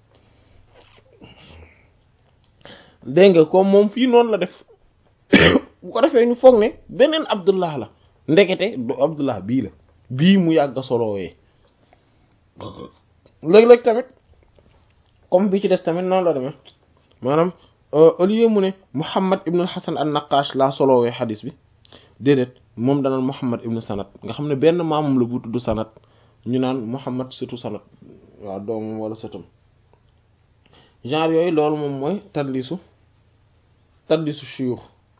dégg nga comme moom fii noonu la def bu ko defee ñu foog ne beneen Abdullah la ndekete du Abdullah bii la bii mu yàgg a solowee léeg-léeg tamit comme bi ci des tamit noonu la demee maanaam au lieu mu ne Muhammad ibn al-Hasan an-Naqash laa solowee xadis bi déedéet moom danaan Muhammad ibn Sanad nga xam ne benn maamam la bu tudd Sanad ñu naan Muhammad sëtu Sanad waaw doomam wala sëtam genre yooyu loolu moom mooy tadlisu tadlisu shuyukh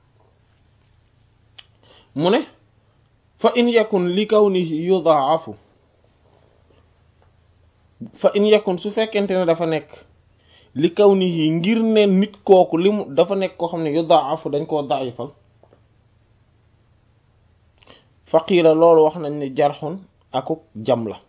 mu ne fa in yakun li kawnihi yudaafu fa in yakun su fekkente ne dafa nekk li kawnihi ngir ne nit kooku li mu dafa nekk koo xam ne yudaafu dañ koo daifal faqiila loolu wax nañ ne jarxun akuk jam la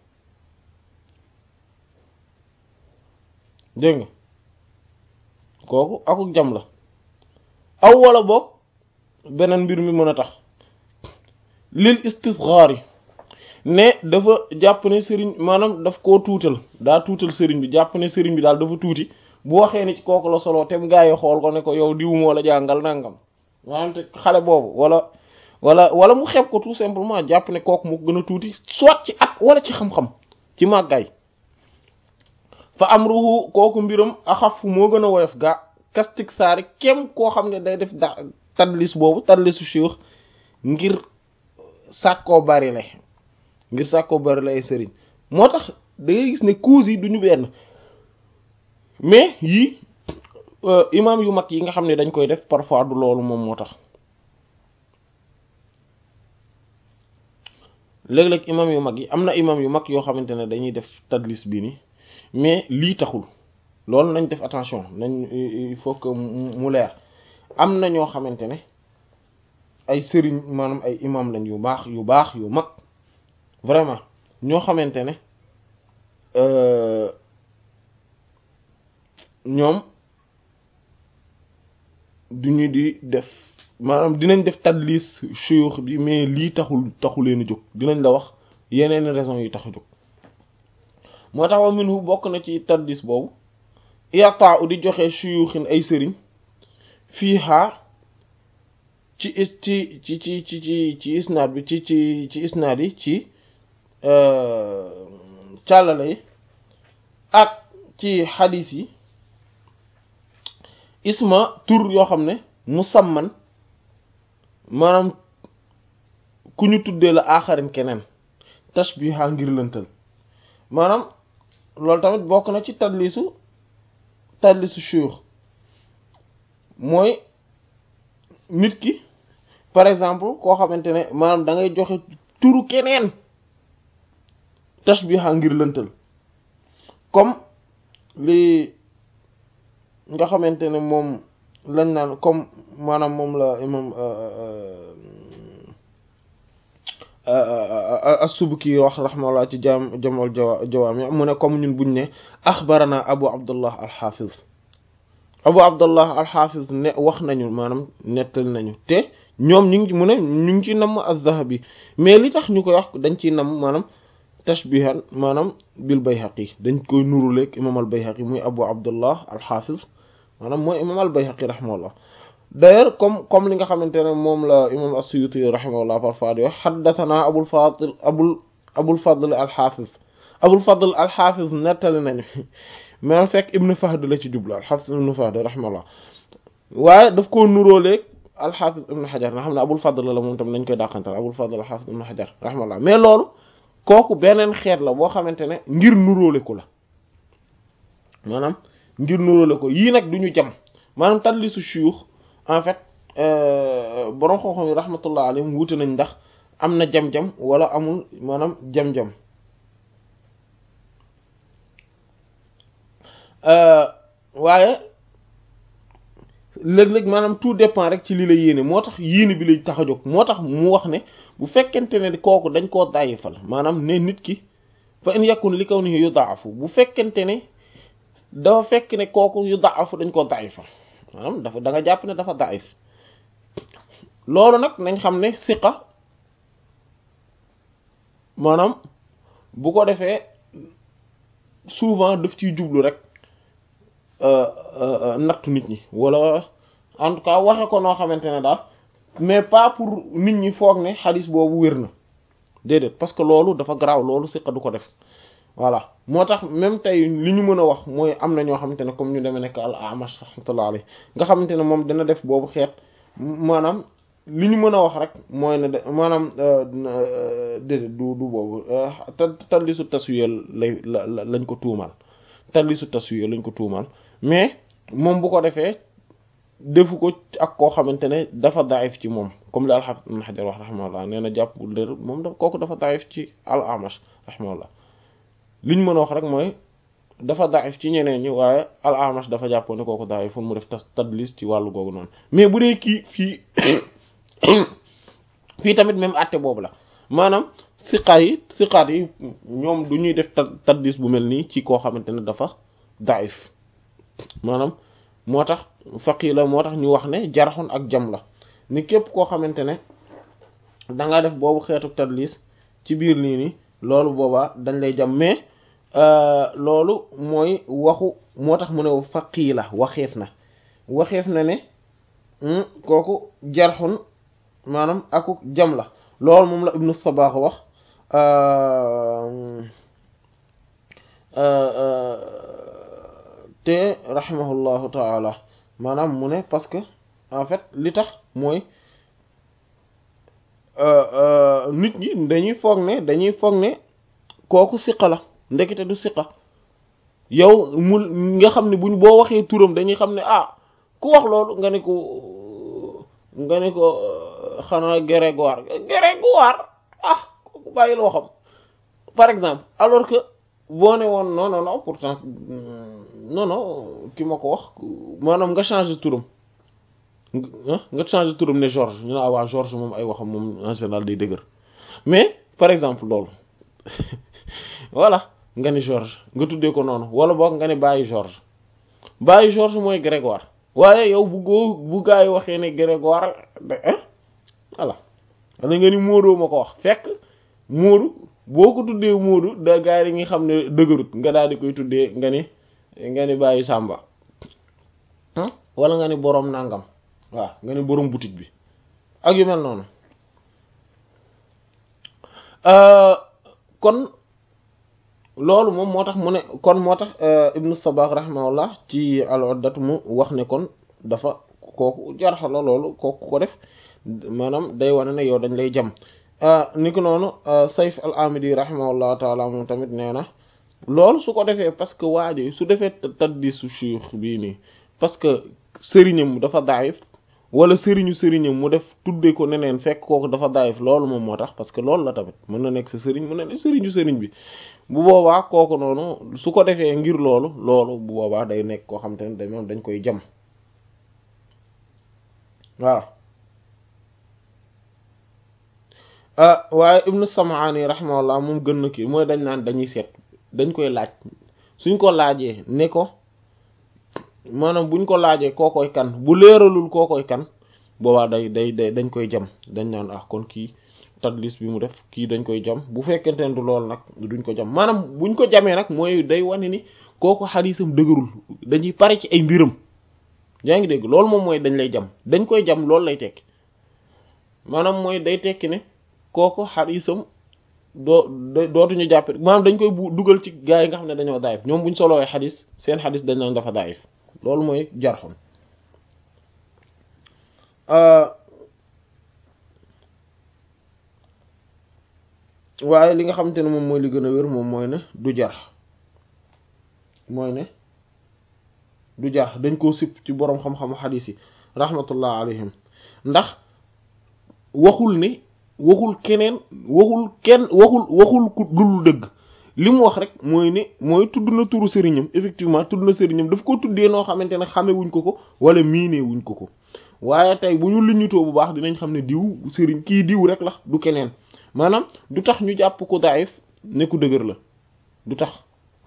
dégg nga kooku akuk jam la aw wala boog beneen mbir mi mën a tax lil istisghari ne dafa jàpp ne sëriñ maanaam daf koo tuutal daa tuutal sëriñ bi jàpp ne sëriñ bi daal dafa tuuti bu waxee ni ci kooku la solo te mu gaa yi xool ko ne ko yow diw moo la jàngal nangam maanaam te xale boobu wala wala wala mu xeeb ko tout simplement jàpp ne kooku moo ko gën a tuuti soit ci at wala ci xam-xam ci màggaay fa amruhu kooku mbiram axaf moo gën a woyof gaa kastik saari kem koo xam ne day def da tadlis boobu tadlisu shuyukh ngir sàkkoo bari la ngir sàkkoo bari la ay sëriñ moo tax da ngay gis ne causes yi duñu benn mais yii imam yu mag yi nga xam ne dañ koy def parfois du loolu moom moo tax léeg-léeg imam yu mag yi am na imam yu mag yoo xamante ne dañuy def tadlis bi ni mais lii taxul loolu nañ def attention nañ il faut que mu leer am na ñoo xamante ne ay sëriñ maanaam ay imam lañ yu baax yu baax yu mag vraiment ñoo xamante ne ñoom duñu di def maanaam dinañ def tadlis shuyukh bi mais lii taxul taxu leen a jóg dinañ la wax yeneen raison yi tax a jóg moo tax wa minhu bokk na ci tadlis boobu iyataa u di joxe shuyukhin ay sëriñ fii xaa ci ci ci ci ci ci ci isnaad bi ci ci ci isnaad yi ci càllala yi ak ci xadiis yi isma tur yoo xam ne musamman maanaam ku ñu tuddee la aaxarin keneen tashbiha ngir lëntal maanaam loolu tamit bokk na ci tadlisu tadlisu shuyukh mooy nit ki par exemple koo xamante ne maanaam da ngay joxe turu keneen tashbiha ngir lëntal comme li nga xamante ne moom lañ naan comme maanaam moom la imam as-Subki wax rahmallah ci jam jamal jawaami mu ne comme ñun buñ ne axbarana Abu Abdullah al-Hafiz Abu Abdullah al-Hafiz ne wax nañu maanaam nettal nañu te ñoom ñu ngi mu ne ñu ngi ci namm az-Zahabi mais li tax ñu koy wax dañ ciy namm maanaam tashbihan maanaam bil Bayhaqi dañ koy nuruleeg imam al-Bayhaqi muy Abu Abdullah al-Hafiz maanaam mooy imam al-Bayhaqi rahimahullah d'ailleurs comme comme li nga xamante ne moom la imam as-Suyuti rahimahullah parfois di wax haddathana Abul Fadl abul Abul Fadl al-Hafiz Abul Fadl al-Hafiz nettali nañu mais fekk Ibn Fahd la ci jublu al-Hafiz Ibn Fahd rahimahullah waaye daf koo nuróoleeg al-Hafiz Ibn Hajar nga xam ne Abul Fadl la moom tam nañ koy dàqantal Abul Fadl al-Hafiz Ibn Hajar rahimahullah mais loolu kooku beneen xeet la boo xamante ne ngir nuróole ko la maanaam ngir nuróole ko yii nag du ñu jam maanaam tadlisu shuyukh en fait borom xam-xam yi rahmatullah alayhim wuute nañ ndax am na jam-jam wala amul maanaam jam-jam waaye léeg-léeg maanaam tout dépend rek ci li la yéene moo tax yéene bi lay tax a jóg moo tax mu wax ne bu fekkente ne kooku dañ koo dayifal maanaam ne nit ki fa in yakun li kaw ni yu daafu bu fekkente ne dafa fekk ne kooku yu daafu dañ koo dayifal maanaam dafa da nga jàpp ne dafa daif loolu nag nañ xam ne siqa maanaam bu ko defee souvent daf ciy jublu rek nattu nit ñi wala en tout cas waxe ko noo xamante ne daal mais pas pour nit ñi foog ne xadis boobu wér na déedéet parce que loolu dafa garaaw loolu siqa du ko def voilà moo tax même tey li ñu mën a wax mooy am na ñoo xamante ne comme ñu demee nekk al Amash rahmatullah alayhi nga xamante ne moom dana def boobu xeet maanaam li ñu mën a wax rek mooy ne de maanaam déedéet du du boobu tadlisu taswiya lay la lañ ko tuumal tadlisu taswiya lañ ko tuumal mais moom bu ko defee defu ko ak koo xamante ne dafa daif ci moom comme li al-Hafiz Ibn Hajar wax rahimahullah nee na jàpp leer moom dafa kooku dafa daif ci al-Amash rahimahullah li ñu mën a wax rek mooy dafa daif ci ñeneen ñi waaye al-Amash dafa jàppoon ne kooku daif fu mu def tadlis ci wàllu googu noonu mais bu dee kii fii fii tamit même àtte boobu la maanaam siqaat yi siqaat yi ñoom du ñuy def tadlis bu mel nii ci koo xamante ne dafa daif maanaam moo tax faqi la moo tax ñu wax ne jarxun ak jam la ni képp koo xamante ne da nga def boobu xeetu tadlis ci biir lii nii loolu boobaa dañ lay jam mais loolu mooy waxu moo tax mu ne faqi la waxeef na waxeef na ne kooku jarxun maanaam aku jam la loolu moom la Ibnu Sabaax wax te rahimahullahu taala maanaam mu ne parce que en fait li tax mooy nit ñi dañuy foog ne dañuy foog ne kooku siqa la ndekete du siqa yow mu nga xam ne buñ boo waxee turam dañuy xam ne ah ku wax loolu nga ne ko nga ne ko xanaa Grégoire Grégoire ah kooku bàyyil waxam par exemple alors que boo ne woon non non non pourtant non non ki ma ko wax maanaam nga changer turam nga changer turam ne Georges ñu ne ah waa Georges moom ay waxam moom en général day dëgër mais par exemple loolu voilà nga ni Georges nga tuddee ko noonu wala boog nga ne bàyyi Georges bàyyi Georges mooy Grégoire waaye yow bu goo bu gaa yi waxee ne Grégoire voilà wala nga ni Modou ma ko wax fekk Modou boo ko tuddee Modou da gaa yi nga xam ne dëgërut nga daal di koy tuddee nga ni nga ni bàyyi Samba wala nga ni boroom nangam waaw nga ni boroom boutique bi ak yu mel noonu kon loolu moom moo tax mu ne kon moo tax Ibnu Sabaax rahimahullah ci al-Uddat mu wax ne kon dafa kooku jarx la loolu kooku ko def maanaam day wane ne yow dañ lay jam ni ko noonu Sayf al-Amidi rahimahullah taala moom tamit nee na loolu su ko defee parce que waa ji su defee taddisu shuyukh bii nii parce que sëriñam dafa daif wala sëriñu sëriñam mu def tuddee ko neneen fekk kooku dafa daif loolu moom moo tax parce que loolu la tamit mën na nekk sa sëriñ mën na ne sëriñu sëriñ bi bu boobaa kooku noonu su ko defee ngir loolu loolu bu boobaa day nekk koo xam te ne moom dañ koy jam waaw waaye Ibnu Samaani rahimahullah moom gën na kii mooy dañ naan dañuy seet dañ koy laaj suñ ko laajee ne ko maanaam buñ ko laajee kookoy kan bu leeralul kookoy kan boobaa day day day dañ koy jam dañ naan ah kon kii tadlis bi mu def kii dañ koy jam bu fekkente ne du loolu nag duñ ko jam maanaam buñ ko jamee nag mooy day wane ni kooku xadiisam dëgërul dañuy pare ci ay mbiram yaa ngi dégg loolu moom mooy dañ lay jam dañ koy jam loolu lay tekki maanaam mooy day tekki ne kooku xadiisam doo dootuñu jàppe maanaam dañ koy bu dugal ci gaa yi nga xam ne dañoo daayif ñoom buñ solowee xadis seen xadis dañ naan dafa daayif loolu mooy jarxun waaye li nga xamante ne moom mooy li gën a wér moom mooy ne du jar mooy ne du jar dañ koo sipp ci boroom xam-xamu xadis yi rahmatullah alayhim ndax waxul ne waxul keneen waxul kenn waxul waxul ku dul dëgg li mu wax rek mooy ne mooy tudd na turu sëriñam effectivement tudd na sëriñam daf ko tuddee noo xamante ne xame wuñ ko ko wala miinee wuñ ko ko waaye tey bu ñu liñutoo bu baax dinañ xam ne diw sëriñ kii diw rek la du keneen maanaam du tax ñu jàpp ko daif ne ku dëgër la du tax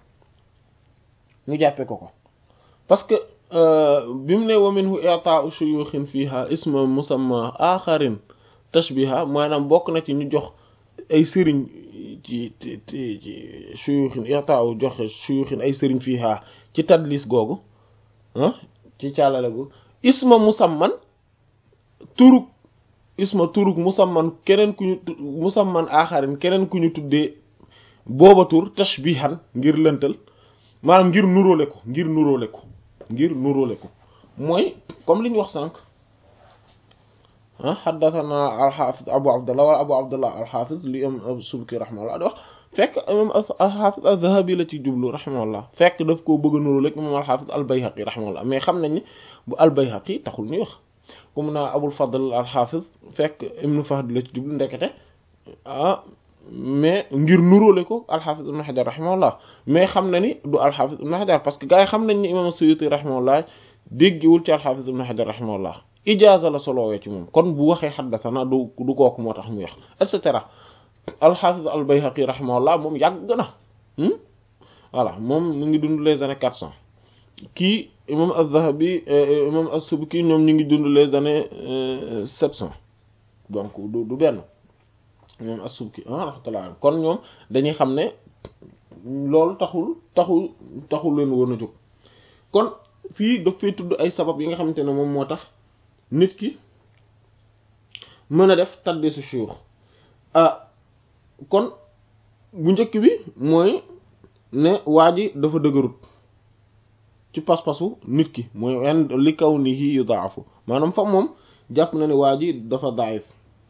ñu jàppee ko ko parce que bi mu ne wa minhu i'ta'u shuyukhin fiha isma musamma akharin tashbiha maanaam bokk na ci ñu jox ay sëriñ ci ci shuyukhin i'ta'u joxe shuyukhin ay sëriñ fiha ci tadlis googu ah ci càllale googu isma musamman turuk isma turuk musamman keneen ku ñu musamman akharin keneen ku ñu tuddee booba tur tashbihan ngir lëntal maanaam ngir nuróole ko ngir nuróole ko ngir nuróole ko mooy comme li ñu wax sànq ah haddathana al-hafiz abu abdullah wala abu abdullah al-hafiz li am subki rahimahullah di wax fekk imam al-hafiz az-zahabi la ci jublu rahimahullah fekk daf koo bëgg a nuróole ak imam al-hafiz al-bayhaqi rahimahullah mais xam nañ ni bu al-bayhaqi taxul ñuy wax comme naa abul fadl al-hafiz fekk ibn fahd la ci jublu ndekete ah mais ngir nuróole ko al-hafiz ibn hajar rahimahullah mais xam na ni du al-hafiz ibn hajar parce que gars yi xam nañ ni imam suyuti rahimahullah déggewul ci al-hafiz ibn hajar rahimahullah ijaaza la solowee ci moom kon bu waxee xaddathana du du kooku moo tax mu wax et cetera al-hafiz al-bayhaqi rahimahullah moom yàgg na voilà moom mu ngi dund les années quatre cents kii imam az-zahabi imam as-subki ñoom ñu ngi dund les années sept cents donc du du benn moom as-subki ah rahmatullah kon ñoom dañuy xam ne loolu taxul taxul taxul leen woon a jóg kon fii daf fay tudd ay sabab yi nga xamante ne moom moo tax nit ki mën a def taddisu shuyukh ah kon bu njëkk bi mooy ne waa ji dafa dëgërut ci pas-pasu nit ki mooy wen li kaw ni hi yudaafu maanaam fa moom jàpp na ne waa ji dafa daif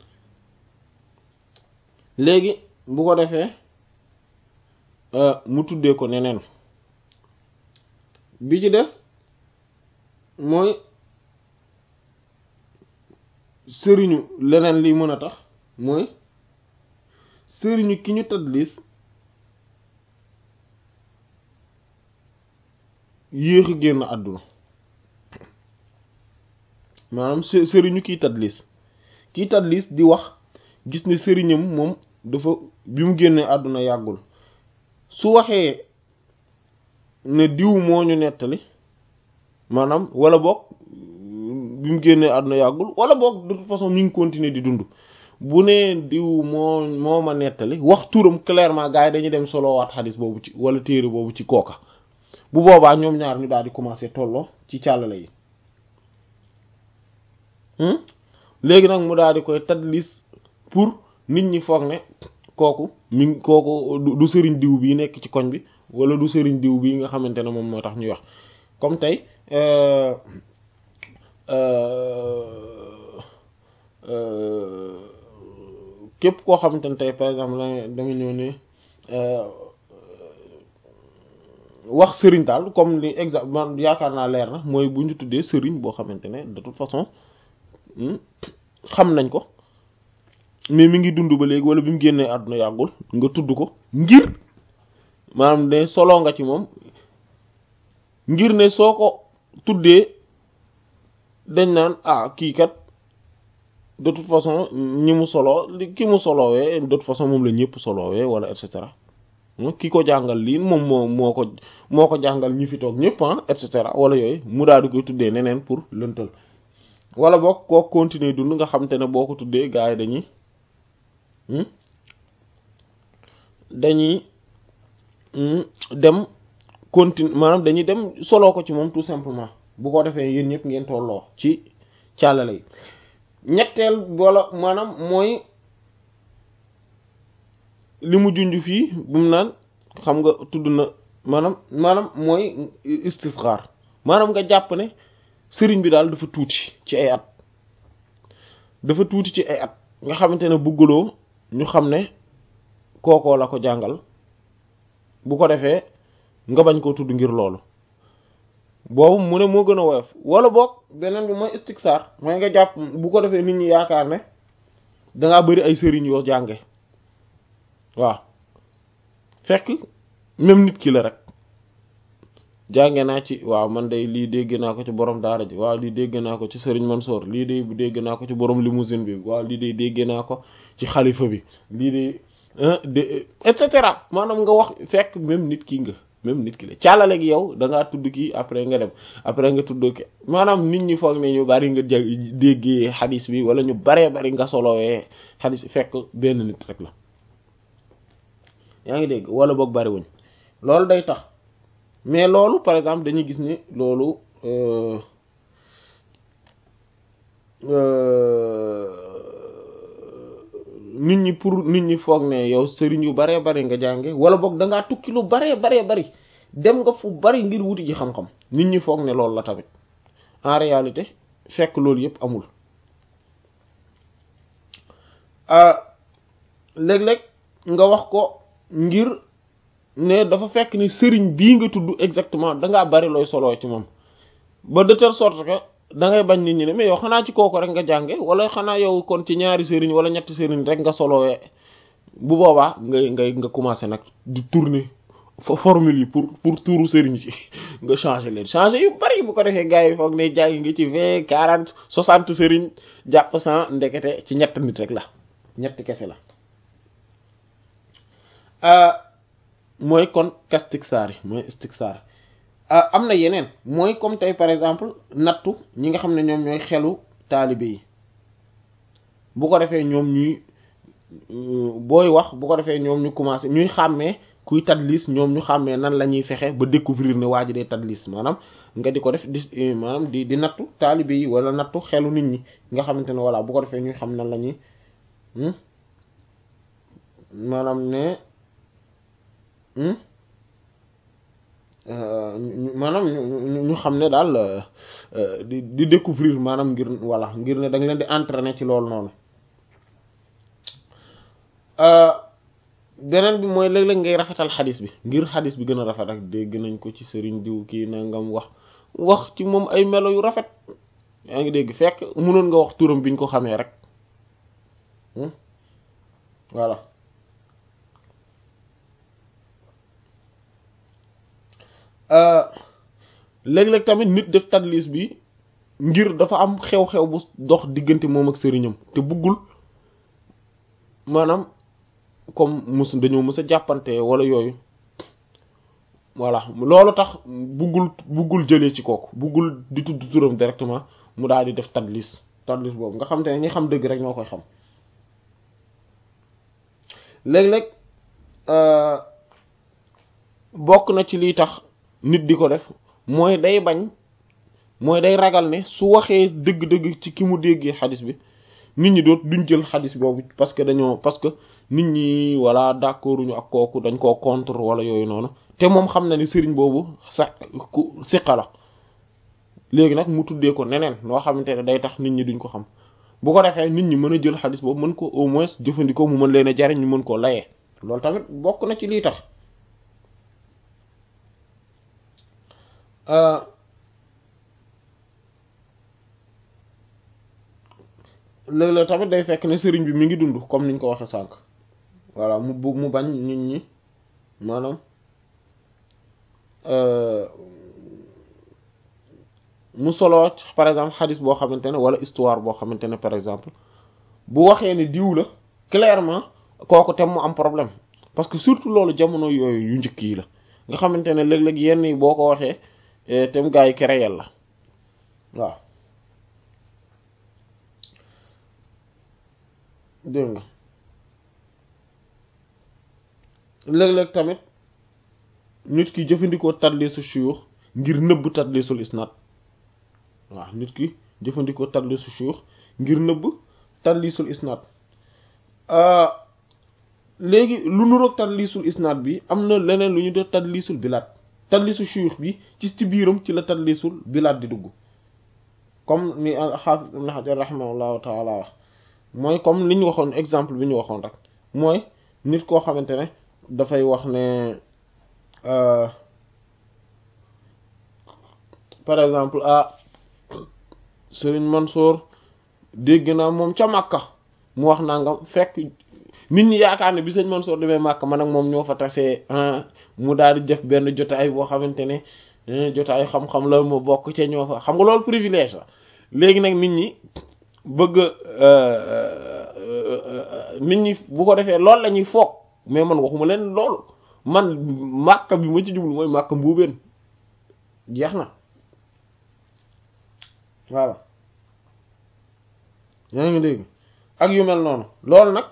léegi bu ko defee mu tuddee ko neneen bi ci des mooy sëriñu leneen li mën a tax mooy sëriñu ki ñu tadlis yéex a génn àdduna maanaam sëriñu kiy tadlis kiy tadlis di wax gis ne sëriñam moom dafa bi mu génnee àdduna yàggul su waxee ne diw moo ñu nettali maanaam wala boog bi mu génnee àdduna yàggul wala boog de toute façon mi ngi continuer di dund bu ne diw moo moo ma nettali wax turam clairement gars yi dañuy dem solowaat xadis boobu ci wala téere boobu ci kooka bu boobaa ñoom ñaar ñu daal di commencer tolloo ci càllale yi léegi nag mu daal di koy tadlis pour nit ñi foog ne kooku mi ngi kooku du sëriñ diw bii nekk ci koñ bi wala du sëriñ diw bii nga xamante ne moom moo tax ñuy wax comme tey képp koo xamante ne tey par exemple dama ñëw ne wax sëriñ daal comme li exemple man yaakaar naa leer na mooy bu ñu tuddee sëriñ boo xamante ne de toute façon xam nañ ko mais mi ngi dund ba léegi wala bi mu génnee àdduna yàggul nga tudd ko ngir maanaam ne solo nga ci moom ngir ne soo ko tuddee dañ naan ah kii kat de toute façon ñi mu solo li ki mu solowee de toute façon moom la ñëpp solowee wala et cetera ki ko jàngal lii moom moo moo ko moo ko jàngal ñi fi toog ñëpp ah et cetera wala yooyu mu daal di koy tuddee neneen pour lëntal wala boog koo continuer dund nga xam te ne boo ko tuddee gars yi dañuy dañuy dem continue maanaam dañuy dem soloo ko ci moom tout simplement bu ko defee yéen ñëpp ngeen tolloo ci càllale yi ñetteel wala maanaam mooy li mu junj fii bu mu naan xam nga tudd na maanaam maanaam mooy istisxaar maanaam nga jàpp ne sëriñ bi daal dafa tuuti ci ay at dafa tuuti ci ay at nga xamante ne bëggaloo ñu xam ne kookoo la ko jàngal bu ko defee nga bañ koo tudd ngir loolu boobu mu ne moo gën a woyof wala boog beneen bi mooy istiksaar mooy nga jàpp bu ko defee nit ñi yaakaar ne dangaa bari ay sëriñ yoo jànge waaw fekk même nit ki la rek jànge naa ci waaw man day lii dégg naa ko ci borom daara ji waaw lii dégg naa ko ci sëriñ Mansour lii day dégg naa ko ci borom limousine bi waaw lii day dégg naa ko ci xalifa bi lii day de et cetera maanaam nga wax fekk même nit ki nga même nit ki la càllale gi yow da ngaa tudd kii après nga dem après nga tudd ki maanaam nit ñi foog ne ñu bari nga déggee xadis bi wala ñu baree bari nga solowee xadis bi fekk benn nit rek la yaa ngi dégg wala boog bari wuñ loolu day tax mais loolu par exemple dañuy gis ni loolu euh euh nit ñi pour nit ñi foog ne yow sëriñ yu baree bari nga jànge wala boog da ngaa tukki lu baree baree bari dem nga fu bari ngir wuti ji xam-xam nit ñi foog ne loolu la tamit en réalité fekk loolu yépp amul léeg-léeg nga wax ko ngir ne dafa fekk ni sëriñ bii nga tudd exactement dangaa bari looy soloo ci moom ba de telle sorte que da ngay bañ nit ñi ne mais yow xanaa ci kooku rek nga jànge wala xanaa yow kon ci ñaari sëriñ wala ñetti sëriñ rek nga solowee bu boobaa ngay ngay nga commencé nag di tourner formule yi pour pour tuuru sëriñ ci nga changer leen changer yu bari bu ko defee gars yi foog ne jàngi ngi ci vingt quarante soixante sëriñ jàpp cent ndekete ci ñett nit rek la ñetti kese la mooy kon kastiksaar yi mooy istiksaar am na yeneen mooy comme tey par exemple nattu ñi nga xam ne ñoom ñooy xelu taalibe yi bu ko defee ñoom ñuy booy wax bu ko defee ñoom ñu commencé ñuy xàmmee kuy tadlis ñoom ñu xàmmee nan la ñuy fexe ba découvrir ne waa ji dee tadlis maanaam nga di ko def di maanaam di di nattu taalibe yi wala nattu xelu nit ñi nga xamante ne voilà bu ko defee ñuy xam nan la ñuy maanaam ne maanaam ñu xam ne daal di di découvrir maanaam ngir voilà ngir ne da nga leen di entraîner ci loolu noonu beneen bi mooy léeg-léeg ngay rafetal xadis bi ngir xadis bi gën a rafet ak dégg nañ ko ci sëriñ diw kii nangam wax wax ci moom ay melo yu rafet yaa ngi dégg fekk mënoon nga wax turam biñ ko xamee rek voilà léeg-léeg tamit nit def tadlis bi ngir dafa am xew-xew bu dox diggante moom ak sëriñam te buggul maanaam comme mus dañoo mës a jàppante wala yooyu voilà loolu tax buggul buggul jëlee ci kooku buggul di tudd turam directement mu daal di def tadlis tadlis boobu nga xam te ne ñi xam dëgg rek ñoo koy xam léeg-léeg bokk na ci liy tax nit di ko def mooy day bañ mooy day ragal ne su waxee dëgg-dëgg ci ki mu déggee xadis bi nit ñi doot duñ jël xadis boobu parce que dañoo parce que nit ñi wala d'accord ñu ak kooku dañ koo contre wala yooyu noonu te moom xam na ni sëriñ boobu sax ku siqa la léegi nag mu tuddee ko neneen loo xamante ne day tax nit ñi duñ ko xam bu ko defee nit ñi mën a jël xadis boobu mën ko au moins jëfandikoo mu mën leen a jariñ ñu mën koo layee loolu tamit bokk na ci lii tax léeg-léeg tamit day fekk ne sëriñ bi mi ngi dund comme niñ ko waxee sànq voilà mu bu mu bañ nit ñi maanaam mu solo par exemple xadis boo xamante ne wala histoire boo xamante ne par exemple bu waxee ne diw la clairement kooku tem mu am problème parce que surtout loolu jamono yooyu yu njëkk yi la nga xamante ne léeg-léeg yenn yi boo ko waxee tem gaa yi créel la waaw dégg nga léeg-léeg tamit nit ki jëfandikoo tadlisu shuyukh ngir nëbb tadlisul isnad waaw nit ki jëfandikoo tadlisu shuyukh ngir nëbb tadlisul isnad léegi lu nuroog tadlisul isnaad bi am na leneen lu ñu def tadlisul bilaad tadlisu shuyuux bi ci ci biiram ci la tadlisul bilaad di dugg comme ni al-Hafiz Ibn Hajar rahimahullahu taala wax mooy comme li ñu waxoon exemple bi ñu waxoon rek mooy nit koo xamante ne dafay wax ne par exemple ah Serigne Mansour dégg naa moom ca Makka mu wax nangam fekk nit ñi yaakaar ne bi Serigne Mansour demee Makka man ak moom ñoo fa tasee mu daal di def benn jotaay boo xamante ne jotaay xam-xam la mu bokk ca ñoo fa xam nga loolu privilège la léegi nag nit ñi bëgg nit ñi bu ko defee loolu la ñuy foog mais man waxuma leen loolu man Makka bi ma ci jublu mooy Makka mbuubeen jeex na voilà yaa ngi dégg ak yu mel noonu loolu nag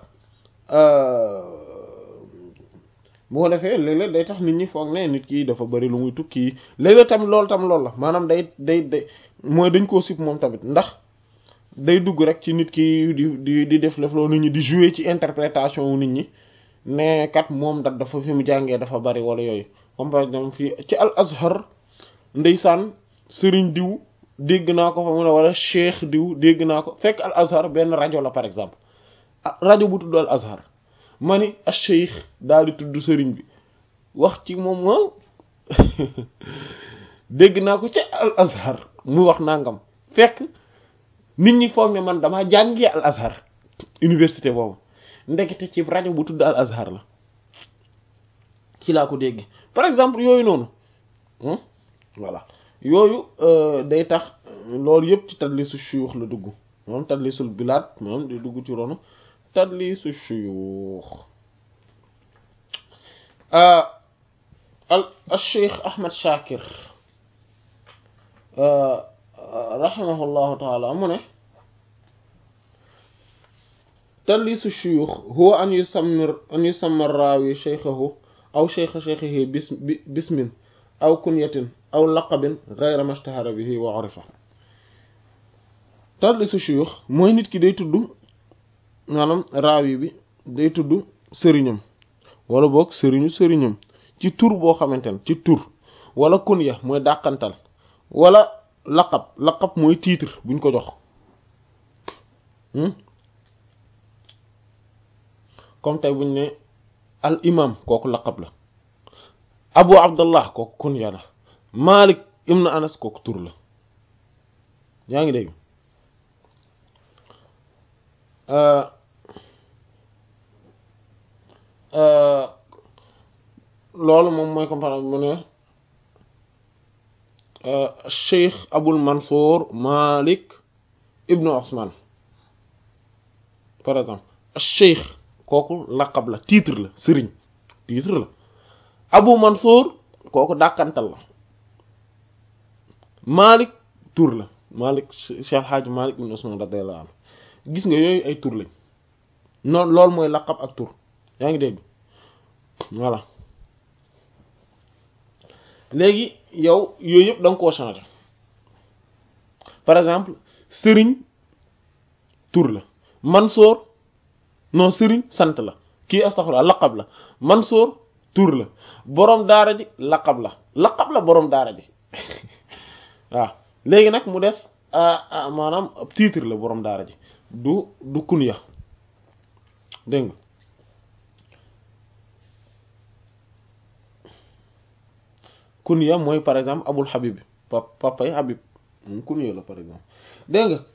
bu ko defee léeg-léeg day tax nit ñi foog ne nit ki dafa bari lu muy tukki léeg-léeg tamit loolu tam loolu la maanaam day day day mooy dañ koo sib moom tamit ndax day dugg rek ci nit ki di di di def lef loo nit ñi di jouer ci interprétation wu nit ñi ne kat moom dat dafa fi mu jàngee dafa bari wala yooyu comme par exemple fii ci al azhar ndeysaan sëriñ diw dégg naa ko fa mu ne wala cheikh diw dégg naa ko fekk al azhar benn rajo la par exemple rajo bu tudd al azhar ma ni al cheikh daal di tudd sëriñ bi wax ci moom moom dégg naa ko ci al azhar muy wax nangam fekk nit ñi foog ne man damaa jàngee al azhar université boobu ndekete ci rajo bu tudd al azhar la ci laa ko dégg par exemple yooyu noonu voilà yooyu day tax loolu yëpp ci tadlisu shuyuux la dugg moom tadlisul bilaad moom di dugg ci ronu tadlisu shuyuux al al Cheikh Ahmad Shakir rahimahullahu taala mu ne tadlisu shuyuux huwa an yusammir an yusammir raawi shaykhahu aw shaykha shaykhihi bis bismin aw kunyatin aw laqabin ghayra mashtahara bihi wa urifa tadlisu shuyuux mooy nit ki day tudd maanaam raawi bi day tudd sëriñam wala boog sëriñu sëriñam ci tur boo xamante ne ci tur wala kunya mooy dàqantal wala laqab laqab mooy titre buñ ko jox comme tey buñ ne al imam kooku laqab la abu abdallah kooku kunya la malik ibn anas kooku tur la yaa ngi dégg loolu moom mooy comme par exemple mu ne cheikh abul mansour malik ibnu osman par exemple cheikh kooku laqab la titre la sëriñ titre la abu mansour kooku dàkkantal la malik tur la malik cheikh alhaaj malik ibnu osman radiyallahu anhu gis nga yooyu ay tur lañ noonu loolu mooy laqab ak tur yaa ngi dégg voilà léegi yow yooyu yëpp da nga koo changer par exemple sëriñ tur la Mansour non sëriñ sant la kii astaghfirullah laqab la Mansour tur la boroom daara ji laqab la laqab la boroom daara ji waaw léegi nag mu des maanaam titre la boroom daara ji du du kunya dégg nga kunya mooy par exemple abul habib pap papay habib moom kunya la par exemple dégg nga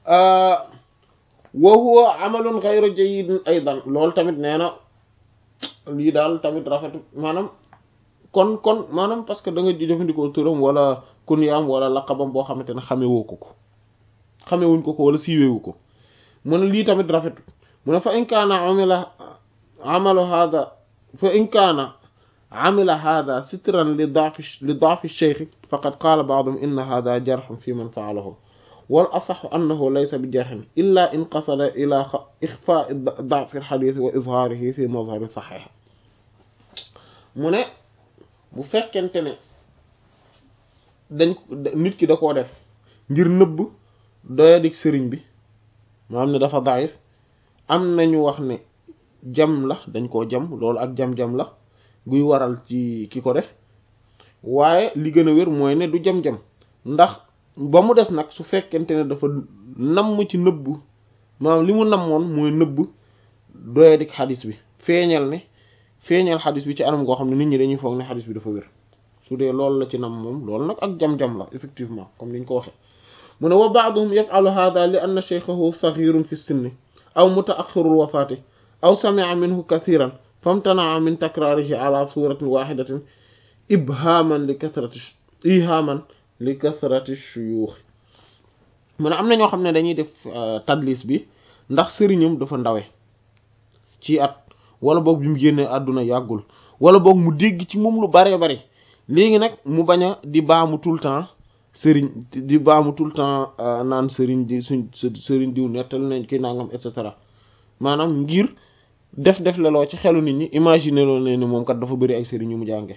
wa huwa amalun ghayru jayyidin aydan loolu tamit nee na lii daal tamit rafetu maanaam kon kon maanaam parce que da nga jëfandikoo turam wala kunyaam wala laqabam boo xamante ne xamewoo ko ko xamewuñ ko ko wala siiweewu ko mu ne lii tamit rafetu mu ne fa in kaana amila amalu hada fa in kaana amila hada sitran li daafi li daafi cheikh faqad qaala ba'duhum inna hada jarhun fi man fa'alahu wal asaxu annahu laysa bi jarhin illa in qasada ila ixfaa da'fi al-hadith wa izharihi fi mazhari sahih mu ne bu fekkente ne dañ nit ki da koo def ngir nëbb doyadik sëriñ bi moo am ne dafa daif am nañu wax ne jam la dañ koo jam loolu ak jam-jam la guy waral ci ki ko def waaye li gën a wér mooy ne du jam-jam ndax ba mu des nag su fekkente ne dafa namm ci nëbb maanaam li mu nammoon mooy nëbb doyadik xadis bi feeñal ne feeñal xadis bi ci anam goo xam ne nit ñi dañuy foog ne xadis bi dafa wér su dee loolu la ci nam moom loolu nag ak jam-jam la effectivement comme niñ ko waxee mu ne wa ba'duhum yaf'alu hadha li anna shaykhahu saghirun fi sinni aw muta'akhkhirul wafati aw sami'a minhu kathiran famtana'a min takrarihi ala suratin wahidatin ibhaman li kathrati ihaman li kathrati shuyukh mu ne am na ñoo xam ne dañuy def tadlis bi ndax sëriñam dafa ndawe ci at wala boog bi mu génnee àdduna yàggul wala boog mu dégg ci moom lu bare bare léegi nag mu bañ a di baamu tout le temps sëriñ di baamu tout le temps naan sëriñ di suñ sëriñ diw nettal nañ ki nangam et cetera maanaam ngir def def leloo ci xelu nit ñi imaginer loo ne ni moom kat dafa bëri ay sëriñ yu mu jànge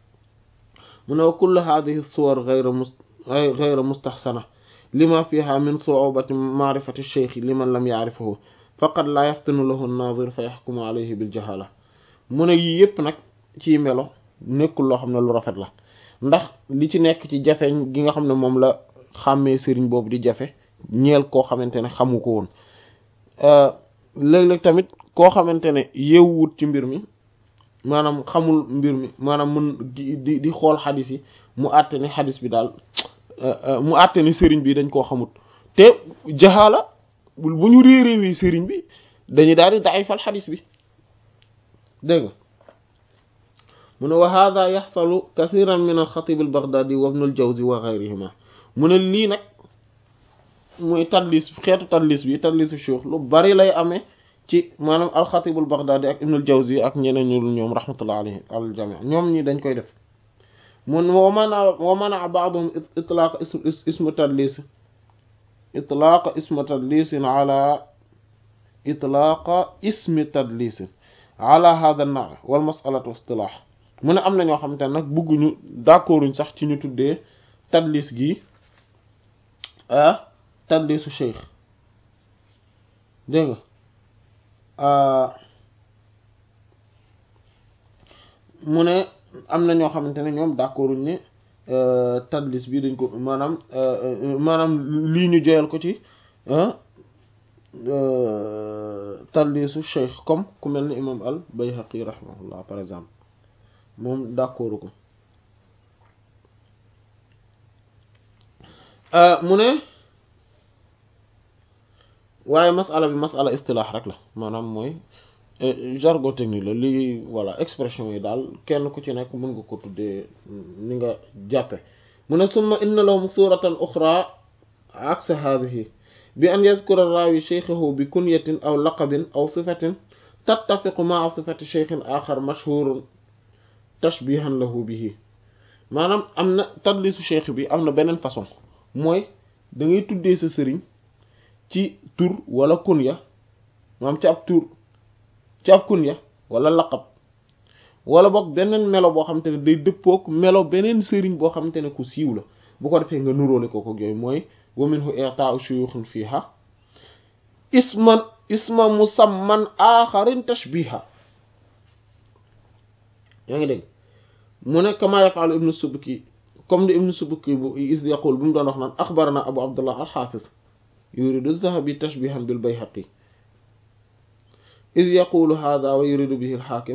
mu ne wa kullu hadhihi suwar ghayra mus ghayra mustahsana lima fiha min su'ubati ma'rifati shaykh liman lam ya'rifahu faqad la yaftanu lahu an-nazir fa yahkumu alayhi bil jahala mu ne yii yépp nag ci melo nekkul loo xam ne lu rafet la ndax li ci nekk ci jafeñ gi nga xam ne moom la xàmmee sëriñ boobu di jafe ñeel koo xamante ne xamu ko woon léeg-léeg tamit koo xamante ne yeewut ci mbir mi maanaam xamul mbir mi maanaam mun di di di xool xadis yi mu àtte ni xadis bi daal mu àtte ni sëriñ bi dañ koo xamut te jaxaala bu ñu réeréewi sëriñ bi dañuy daal di daay fal xadis bi dégg nga mu ne wa hada yaxsalu kathiran min alxatib albaghdadi wa ibn aljawzi wa ghayrihima mu ne lii nag mooy tadlis xeetu tadlis bi tadlisu shuyukh lu bari lay amee ci maanaam alxatib albaghdadi ak ibn aljawzi ak ñeneen ñu ñoom rahmatullah alayhi al jami' ñoom ñi dañ koy def mun wa mana wa mana ba'dhum itlaq ismu tadlis itlaq ismu tadlis ala itlaq ismi tadlis ala hadha an-naw' wal mas'alatu istilah mu ne am na ñoo xamante ne nag bëgguñu d'accorduñ sax ci ñu tuddee tadlis gi ah tadlisu cheikh dégg nga mu ne am na ñoo xamante ne ñoom d'accorduñ ne tadlis bi dañ ko maanaam maanaam lii ñu joyal ko ci tadlisu cheikh comme ku mel ni imam al Bayhaqi rahimahullah par exemple moom d'accord ko mu ne waaye masala bi masala istilaax rek la maanaam mooy jargon technique la lii voilà expression yi daal kenn ku ci nekk mën nga ko tuddee ni nga jàppe mu ne summa inna lahum suratan uxra aksa hadhihi bi an yadhkura rawi shaykhahu bi kunyatin aw laqabin aw sifatin tattafiqu ma'a sifati shaykhin akhar mashhurun tashbihan lahu bihi maanaam am na tadlisu cheikh bi am na beneen façon mooy da ngay tuddee sa sëriñ ci tur wala kunya maanaam ci ab tur ci ab kunya wala laqab wala boog beneen melo boo xamante ne day dëppook melo beneen sëriñ boo xamante ne ku siiw la bu ko defee nga nuróole ko ko yooyu mooy wa minhu i'ta'u shuyukhin fiha isman isma musamman akharin tashbiha yaa ngi dégg mu ne kama yaf'alu ibnu subki comme ni ibnu subki bu is yaqul bu mu doon wax naan axbarana abu abdullah al-hafiz yuridu dhahabi tashbihan bil bayhaqi is yaqulu hadha wa yuridu bihi al-hakim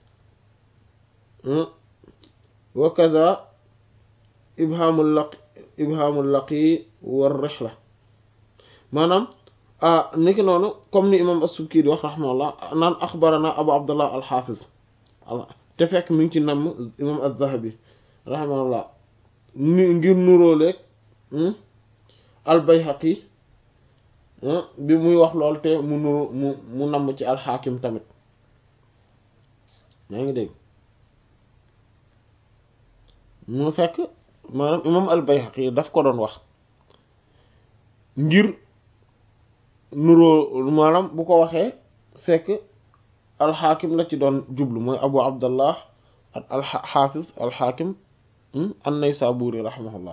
wa kadha ibhamul laqi ibhamul laqi war rihla maanaam ah niki noonu comme ni imam as-subki di wax rahimahullah naan axbarana abu abdullah al-hafiz te fekk mi ngi ci namm imam az-Zahabi rahimahullah ni ngir nuróoleeg al-Bayhaqi bi muy wax lool te mu nuru mu mu namm ci al-Hakim tamit yaa ngi dégg mu fekk maanaam imam al-Bayhaqi daf ko doon wax ngir nuroo maanaam bu ko waxee fekk alxaakim la ci doon jublu mooy abu abdallah alxaafiz alxaakim an-Naysaburi rahimahullah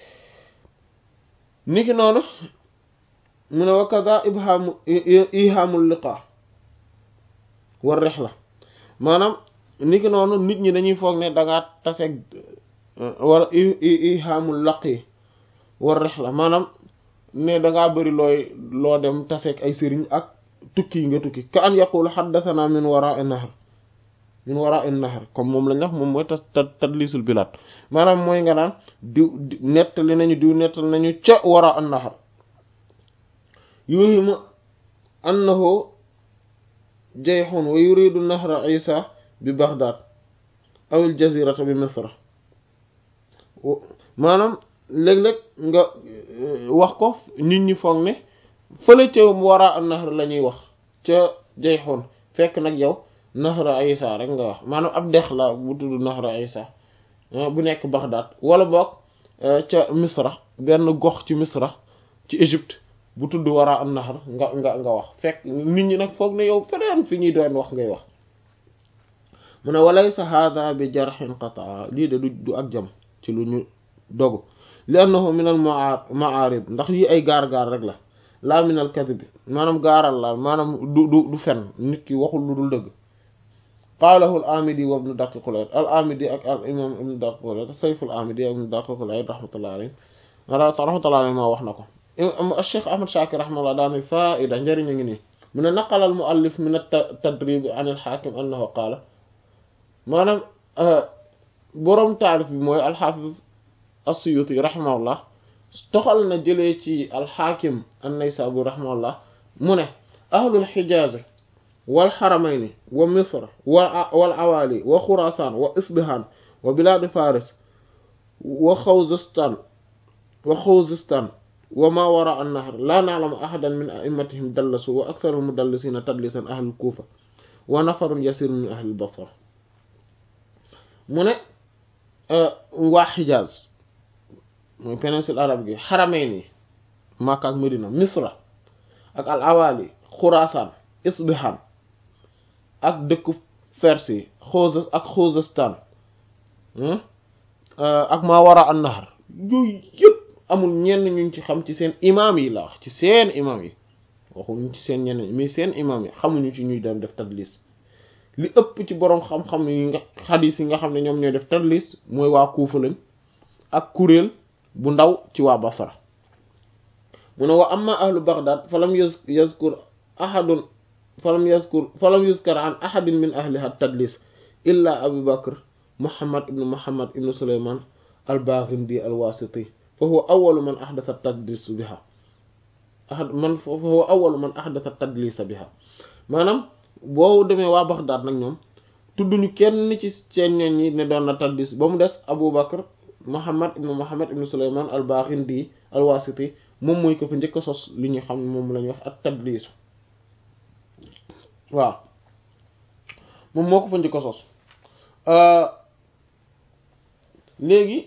niki noonu mu ne wa kaza ibhaamu ihaamul liqa war rex la maanaam niki noonu nit ñi dañuy foog ne da ngaa taseeg wala i ihaamul laq yi war rex la maanaam ne da ngaa bëri looy loo dem taseeg ay sëriñ ak tukki yi nga tukki ka an yaqulu haddathana min wara'i nahr min wara'i nahr comme moom lañ wax moom mooy ta tadlisul bilaat maanaam mooy nga naan diw nettali nañu diw nettali nañu ca wara an nahr yuhimu annahu jayhun wa yuridu nahra isa bi baghdad aw al jazirata bi misra maanaam léeg-léeg nga wax ko nit ñi foog ne fële ca wara an nahr la ñuy wax ca jayhun fekk nag yow nahra isa rek nga wax maanaam ab dex la bu tudd nahra isa bu nekk baghdad wala boog ca misra benn gox ci misra ci Égypte bu tudd wara an nahr nga nga nga wax fekk nit ñi nag foog ne yow feneen fi ñuy doon wax ngay wax mu ne walaysa hadha bi jarhin qataa lii de du du ak jam ci lu ñu dogu li annahu min al ma'arib ndax yi ay gaar-gaar rek la la min al kadhib maanaam gaaral la maanaam du du du fen nit ki waxul lu dul dëgg qaalahu al amidi wa ibn daqiq al al amidi ak al imam ibn daqiq al sayf al amidi ak ibn daqiq al rahmatullahi alayhi rahmatullahi alayhi ma wax na ko Cheikh Ahmad Shakir rahimahullah daana faida njëriñ a ngi nii mu ne naqala al muallif min at tadrib an al hakim annahu qaala maanaam boroom taarif bi mooy al hafiz as-Suyuti rahimahullah toxal na jëlee ci al hakim an-Naysaburi rahimahullah mu ne ahlul Hijaz wal haramayni wa misr wal awali wa khurasan wa isbihan wa bilad faris wa khawzistan wa khawzistan wa ma wara an-nahr la na'lamu ahadan min a'immatihim dallasu wa aktharu al-mudallisina tadlisan ahlul Kufa wa nafarun yasir min ahlil Basra mu ne waa Hijaz mooy péninsule arabe gi Haramayni Makka ak Medina Misra ak al awali Khurasan Isbihan ak dëkku Perse Khuzes ak Khuzestan ak ma wara an-nahr yooyu yëpp amul ñenn ñu ci xam ci seen imam yi la wax ci seen imam yi waxuñu ci seen ñenn mais seen imam yi xamuñu ci ñuy doon def tadlis li ëpp ci boroom xam-xam yi nga xadiis yi nga xam ne ñoom ñooy def tadlis mooy waa Kuufa lañ ak kuréel bu ndaw ci waa Basra mu ne wa amma ahlu Baghdad falam yazkur ahadun falam yazkur falam yuzkar an ahadin min ahliha tadlis illa Abu Bakr Muhammad ibn Muhammad ibn Sulayman al-Baghindi al-Wasiti fa huwa awwalu man ahdatha tadlis biha ahad man fa huwa awwalu man ahdatha tadlis biha maanaam boo demee waa Baghdad nag ñoom tudduñu kenn ci seen ñoñ ñi ne doon na tadlis ba mu des Abu Bakr Muhammad ibn Muhammad ibn Sulayman al-Baghindi al-Wasiti moom mooy ko fa njëkk a sos li ñu xam ne moom la ñuy wax ak tadlis waaw moom moo ko fa njëkk a sos léegi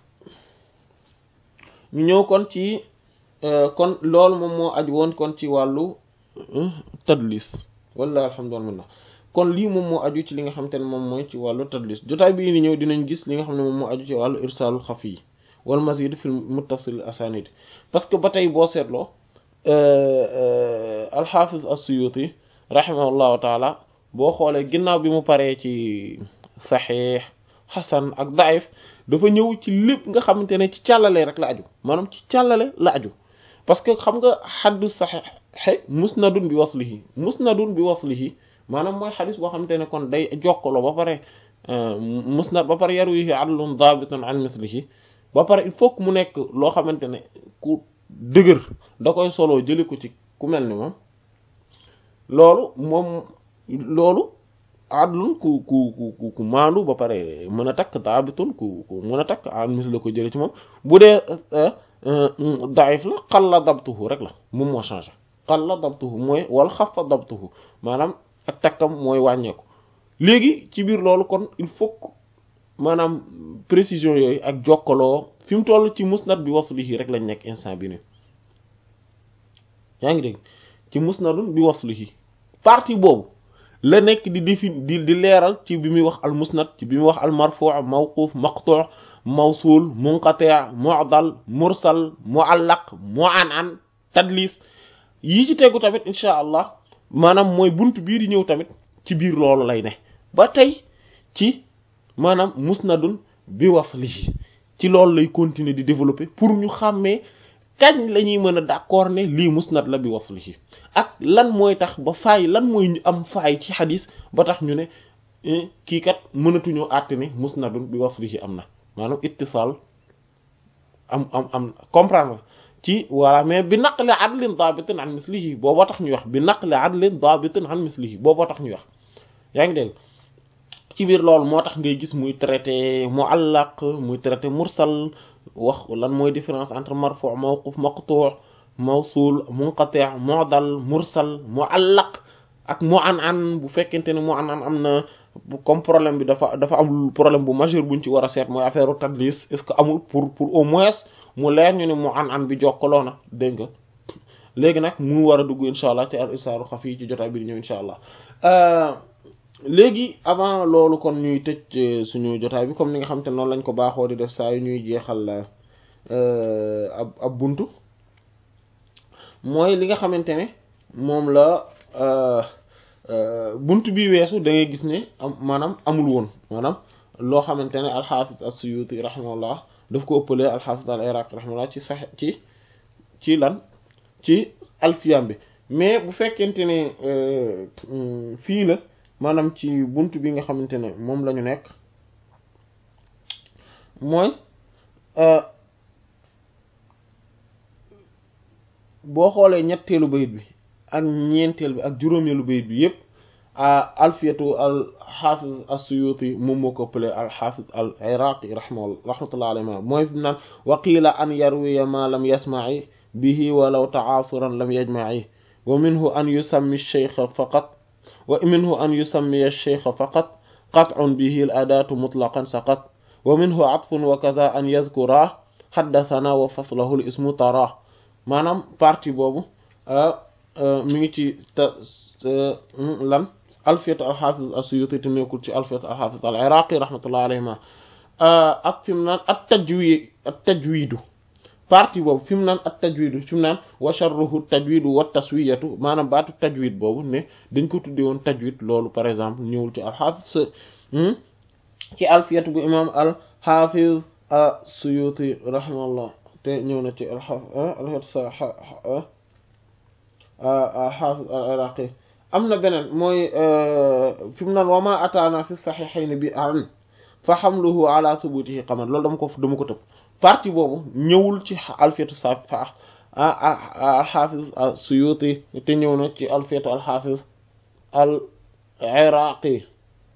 ñu ñëw kon ci kon loolu moom moo aju woon kon ci wàllu tadlis walla alhamdulillah kon lii moom moo aju ci li nga xamante ne moom mooy ci wàllu tadlis jotaay bii ni ñëw dinañ gis li nga xam ne moom moo aju ci wàllu irsaalul xafi wal mazid fil muttasil asanid parce que ba tey boo seetloo al-Hafiz as-Suyuti rahimahullahu taala boo xoolee ginnaaw bi mu paree ci saxiix xasan ak daif dafa ñëw ci lépp nga xamante ne ci càllale rek la aju maanaam ci càllale la aju parce que xam nga xaddu saxiix musnadun bi waslihi musnadun bi waslihi maanaam mooy xadis boo xamante ne kon day jokkaloo ba pare musnad ba pare yarwihi adlun daabitun an mislihi ba pare il faut que mu nekk loo xamante ne ku dëgër da koy soloo jëli ko ci ku mel ni moom loolu moom loolu adlun ku ku ku ku maandu ba pare mën a takk daabitun ku ku mën a takk an mis la ko jële ci moom bu dee daif la qalla dabtuhu rek la moom moo changé qalla dabtuhu mooy wala xafa dabtuhu maanaam ak takkam mooy wàññeeku léegi ci biir loolu kon il faut que maanaam précision yooyu ak jokkaloo fi mu toll ci musnad bi waslihi rek lañ nekk instant bi nii yaa ngi dégg ci musnadun bi waslihi partie boobu la nekk di défi di di leeral ci bi muy wax al musnad ci bi muy wax al marfu' mawquf maqtu' mawsul munqati' mu'dal mursal mu'allaq mu'an'an tadlis yi ci tegu tamit insha allah maanaam mooy buntu bii di ñëw tamit ci biir loolu lay ne ba tey ci maanaam musnadun bi waslihi ci loolu lay continuer di développer pour ñu xàmmee kañ la ñuy mën a d'accord ne lii musnad la bi waslihi ak lan mooy tax ba faay lan mooy ñu am faay ci xadis ba tax ñu ne kii kat mënatuñoo àtte ne musnadun bi waslihi am na maanaam ittisaal am am am comprendre ci voilà mais bi naqli adlin dabitin an mislihi booboo tax ñuy wax bi naqli adlin dabitin an mislihi booboo tax ñuy wax yaa ngi dégg ci biir loolu moo tax ngay gis muy traité muallaq muy traité mursal wax lan mooy différence entre marfu' mawquf maqtu' mawsul munqati' mu'dal mursal muallaq ak mu'an'an bu fekkente ne mu'an'an am na comme problème bi dafa dafa am problème bu majeur buñ ci war a seet mooy affaire u tadlis est-ce que amul pour pour au moins mu leer ñu ne mu'an'an bi jokkaloo na dégg nga léegi nag mu war a dugg insha allah ci al isaaru xafi ci jotaay bi di ñëw insha allah léegi avant loolu kon ñuy tëj suñu jotaay bi comme ni nga xam te noonu lañ ko baaxoo di def saa yu ñuy jeexal ab ab buntu mooy li nga xamante ne moom la buntu bi weesu da ngay gis ne am maanaam amul woon maanaam loo xamante ne alxaafis as-Suyuti rahimahullah daf ko ëppalee alxaafis al-Iraqi rahimahullah ci sax ci ci lan ci alfiyam bi mais bu fekkente ne fii la maanaam ci buntu bi nga xamante ne moom la ñu nekk mooy boo xoolee ñetteelu bayit bi ak ñeenteel bi ak juróomeelu bayit bi yépp alfiyatu al xaafiz as-Suyuti moom moo ko ëppale al xaafiz al Iraqi rahimahullah rahmatullah alayhi mooy fi naan wa qiila an yarwiya ma lam yasma'i bihi walaw ta'asuran lam yajma'i wa minhu an yusammi ash-shaykha faqat wa minhu an yusammiya ash-shaykha faqat qat'un bihi al-adatu mutlaqan saqat wa minhu 'atfun wa kadha an yadhkura haddathana wa faslahu al-ismu tara maanaam partie boobu mi ngi ci lan alfiyat al-Hafiz as-Suyuti te nekkul ci alfiyat al-Hafiz al-Iraqi rahmatullahi alayhima ak fi mu naan at-tajwid at-tajwidu partie boobu fi mu naan at-tajwidu fi mu naan wa sharruhu at-tajwidu wa taswiyatu maanaam baatu tajwid boobu ne dañ ko tuddee woon tajwid loolu par exemple ñëwul ci al-Hafiz ci alfiyat bu imam al-Hafiz as-Suyuti rahimahullah te ñëw na ci al-Hafiz al-Iraqi am na beneen mooy fi mu naan wa ma ataana fi sahihayn bi an fa hamluhu ala thubutihi qaman loolu dama ko dama ko tëb partie boobu ñëwul ci alfiyatu sa fa al-Hafiz as-Suyuti te ñëw na ci alfiyatu al-Hafiz al-Iraqi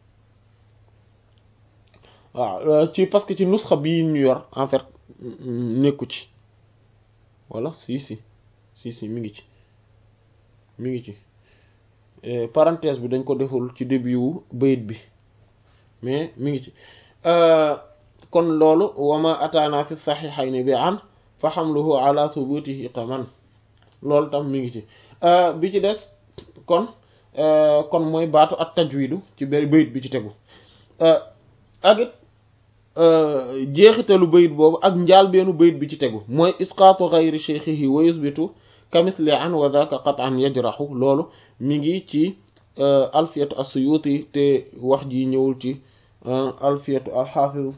waaw ci parce que ci nusxa bi ñu yor en fait nekku ci wala si si si si mi ngi ci mi ngi ci parenthèse bi dañ ko deful ci début wu bayit bi mais mi ngi ci kon loolu wama ataana fi saxiixayni bi an fa xamluhu ala thubutihi qaman loolu tam mi ngi ci bi ci des kon kon mooy baatu at tajwidu ci benn bayit bi ci tegu ak it jeexitalu bayit boobu ak njaal beenu bayit bi ci tegu mooy isqaatu ghayri shaykhihi wa yusbitu kamithli an wa dhaka qat'an yajrahu loolu mi ngi ci alfiyatu as-Suyuti te wax ji ñëwul ci alfiyatu al-Hafiz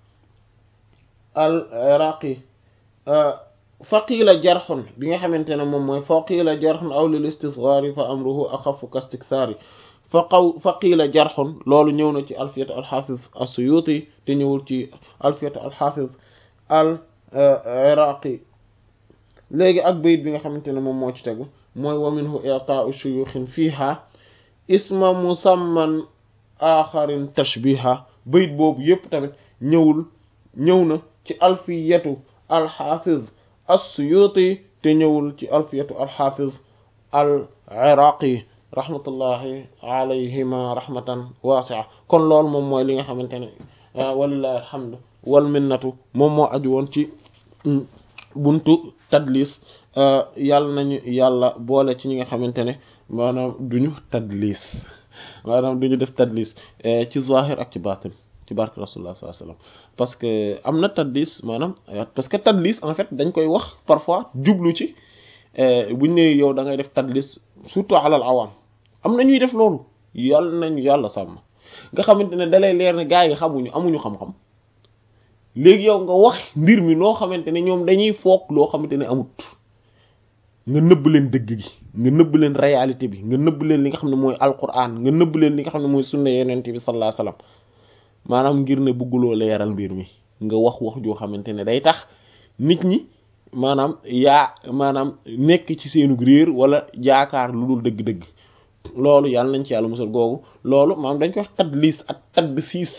al-Iraqi faqiila jarxun bi nga xamante ne moom mooy faqiila jarxun aw lil istisghari fa amruhu axafu kastikthari fa qaw faqiila jarxun loolu ñëw na ci alfiyatu al-Hafiz as-Suyuti te ñëwul ci alfiyatu al-Hafiz al-Iraqi léegi ak bayit bi nga xamante ne moom moo ci tegu mooy wa minhu i'taa'u shuyukhin fiha isma musamman axarin tashbiha bayit boobu yépp tamit ñëwul ñëw na ci alfiyatu al-Hafiz as-Suyuti te ñëwul ci alfiyatu al-Hafiz al-Iraqi rahmatullahi alayhima rahmatan wasi'a kon loolu moom mooy li nga xamante ne walillahi alhamdu wal minnatu moom moo aju woon ci buntu tadlis yàlla nañu yàlla boole ci ñi nga xamante ne maanaam duñu tadlis maanaam duñu def tadlis ci zahir ak ci batin ci barke rasulullah sallallahu alayhi wasallam parce que am na tadlis maanaam parce que tadlis en fait dañ koy wax parfois jublu ci buñ ne yow da ngay def tadlis surtout alal awam am na ñuy def loolu yàlla nañu yàlla sàmm nga xamante ne dalay leer ne gaa yi xamuñu amuñu xam-xam léegi yow nga wax mbir mi noo xamante ne ñoom dañuy foog loo xamante ne amut nga nëbb leen dëgg gi nga nëbb leen réalité bi nga nëbb leen li nga xam ne mooy alquran nga nëbb leen li nga xam ne mooy sunna yeneen bi sallallahu alayhi wasallam maanaam ngir ne bëgguloo leeral mbir mi nga wax wax joo xamante ne day tax nit ñi maanaam yaa maanaam nekk ci seenu réer wala jaakaar lu dul dëgg-dëgg loolu yàlla nañ ci yàlla musal googu loolu maanaam dañ koy wax tadlis ak tadsis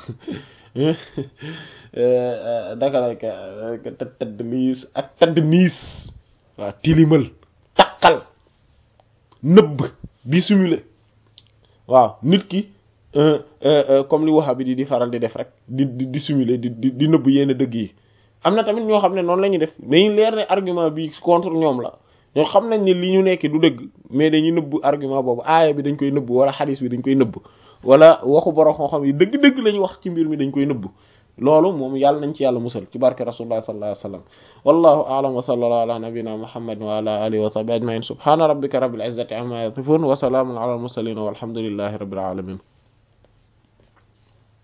daka lay tadlis ak tadnis waaw tilimal takkal nëbb dissimuler waaw nit ki comme li wahabi di di faral di def rek di di dissimuler di di di nëbb yenn dëgg yi am na tamit ñoo xam ne noonu la ñuy def dañuy leer ne argument bi contre ñoom la ñoo xam nañ ne li ñu nekk du dëgg mais dañuy nëbb argument boobu aaya bi dañ koy nëbb wala xadis bi dañ koy nëbb wala waxu borom xam-xam yi dëgg-dëgg lañu wax ci mbir mi dañ koy nëbb loolu moom yàlla nañ ci yàlla musal ci barke rasulullah sallallahu alayhi wasallam wallahu a'lam wa sallallahu ala nabiyyina muhammadin wa ala alihi wa sahbihi ajma'in subhana rabbika rabbil izzati amma yasifun wa salamun ala al mursalin walhamdulillahi rabbil alamin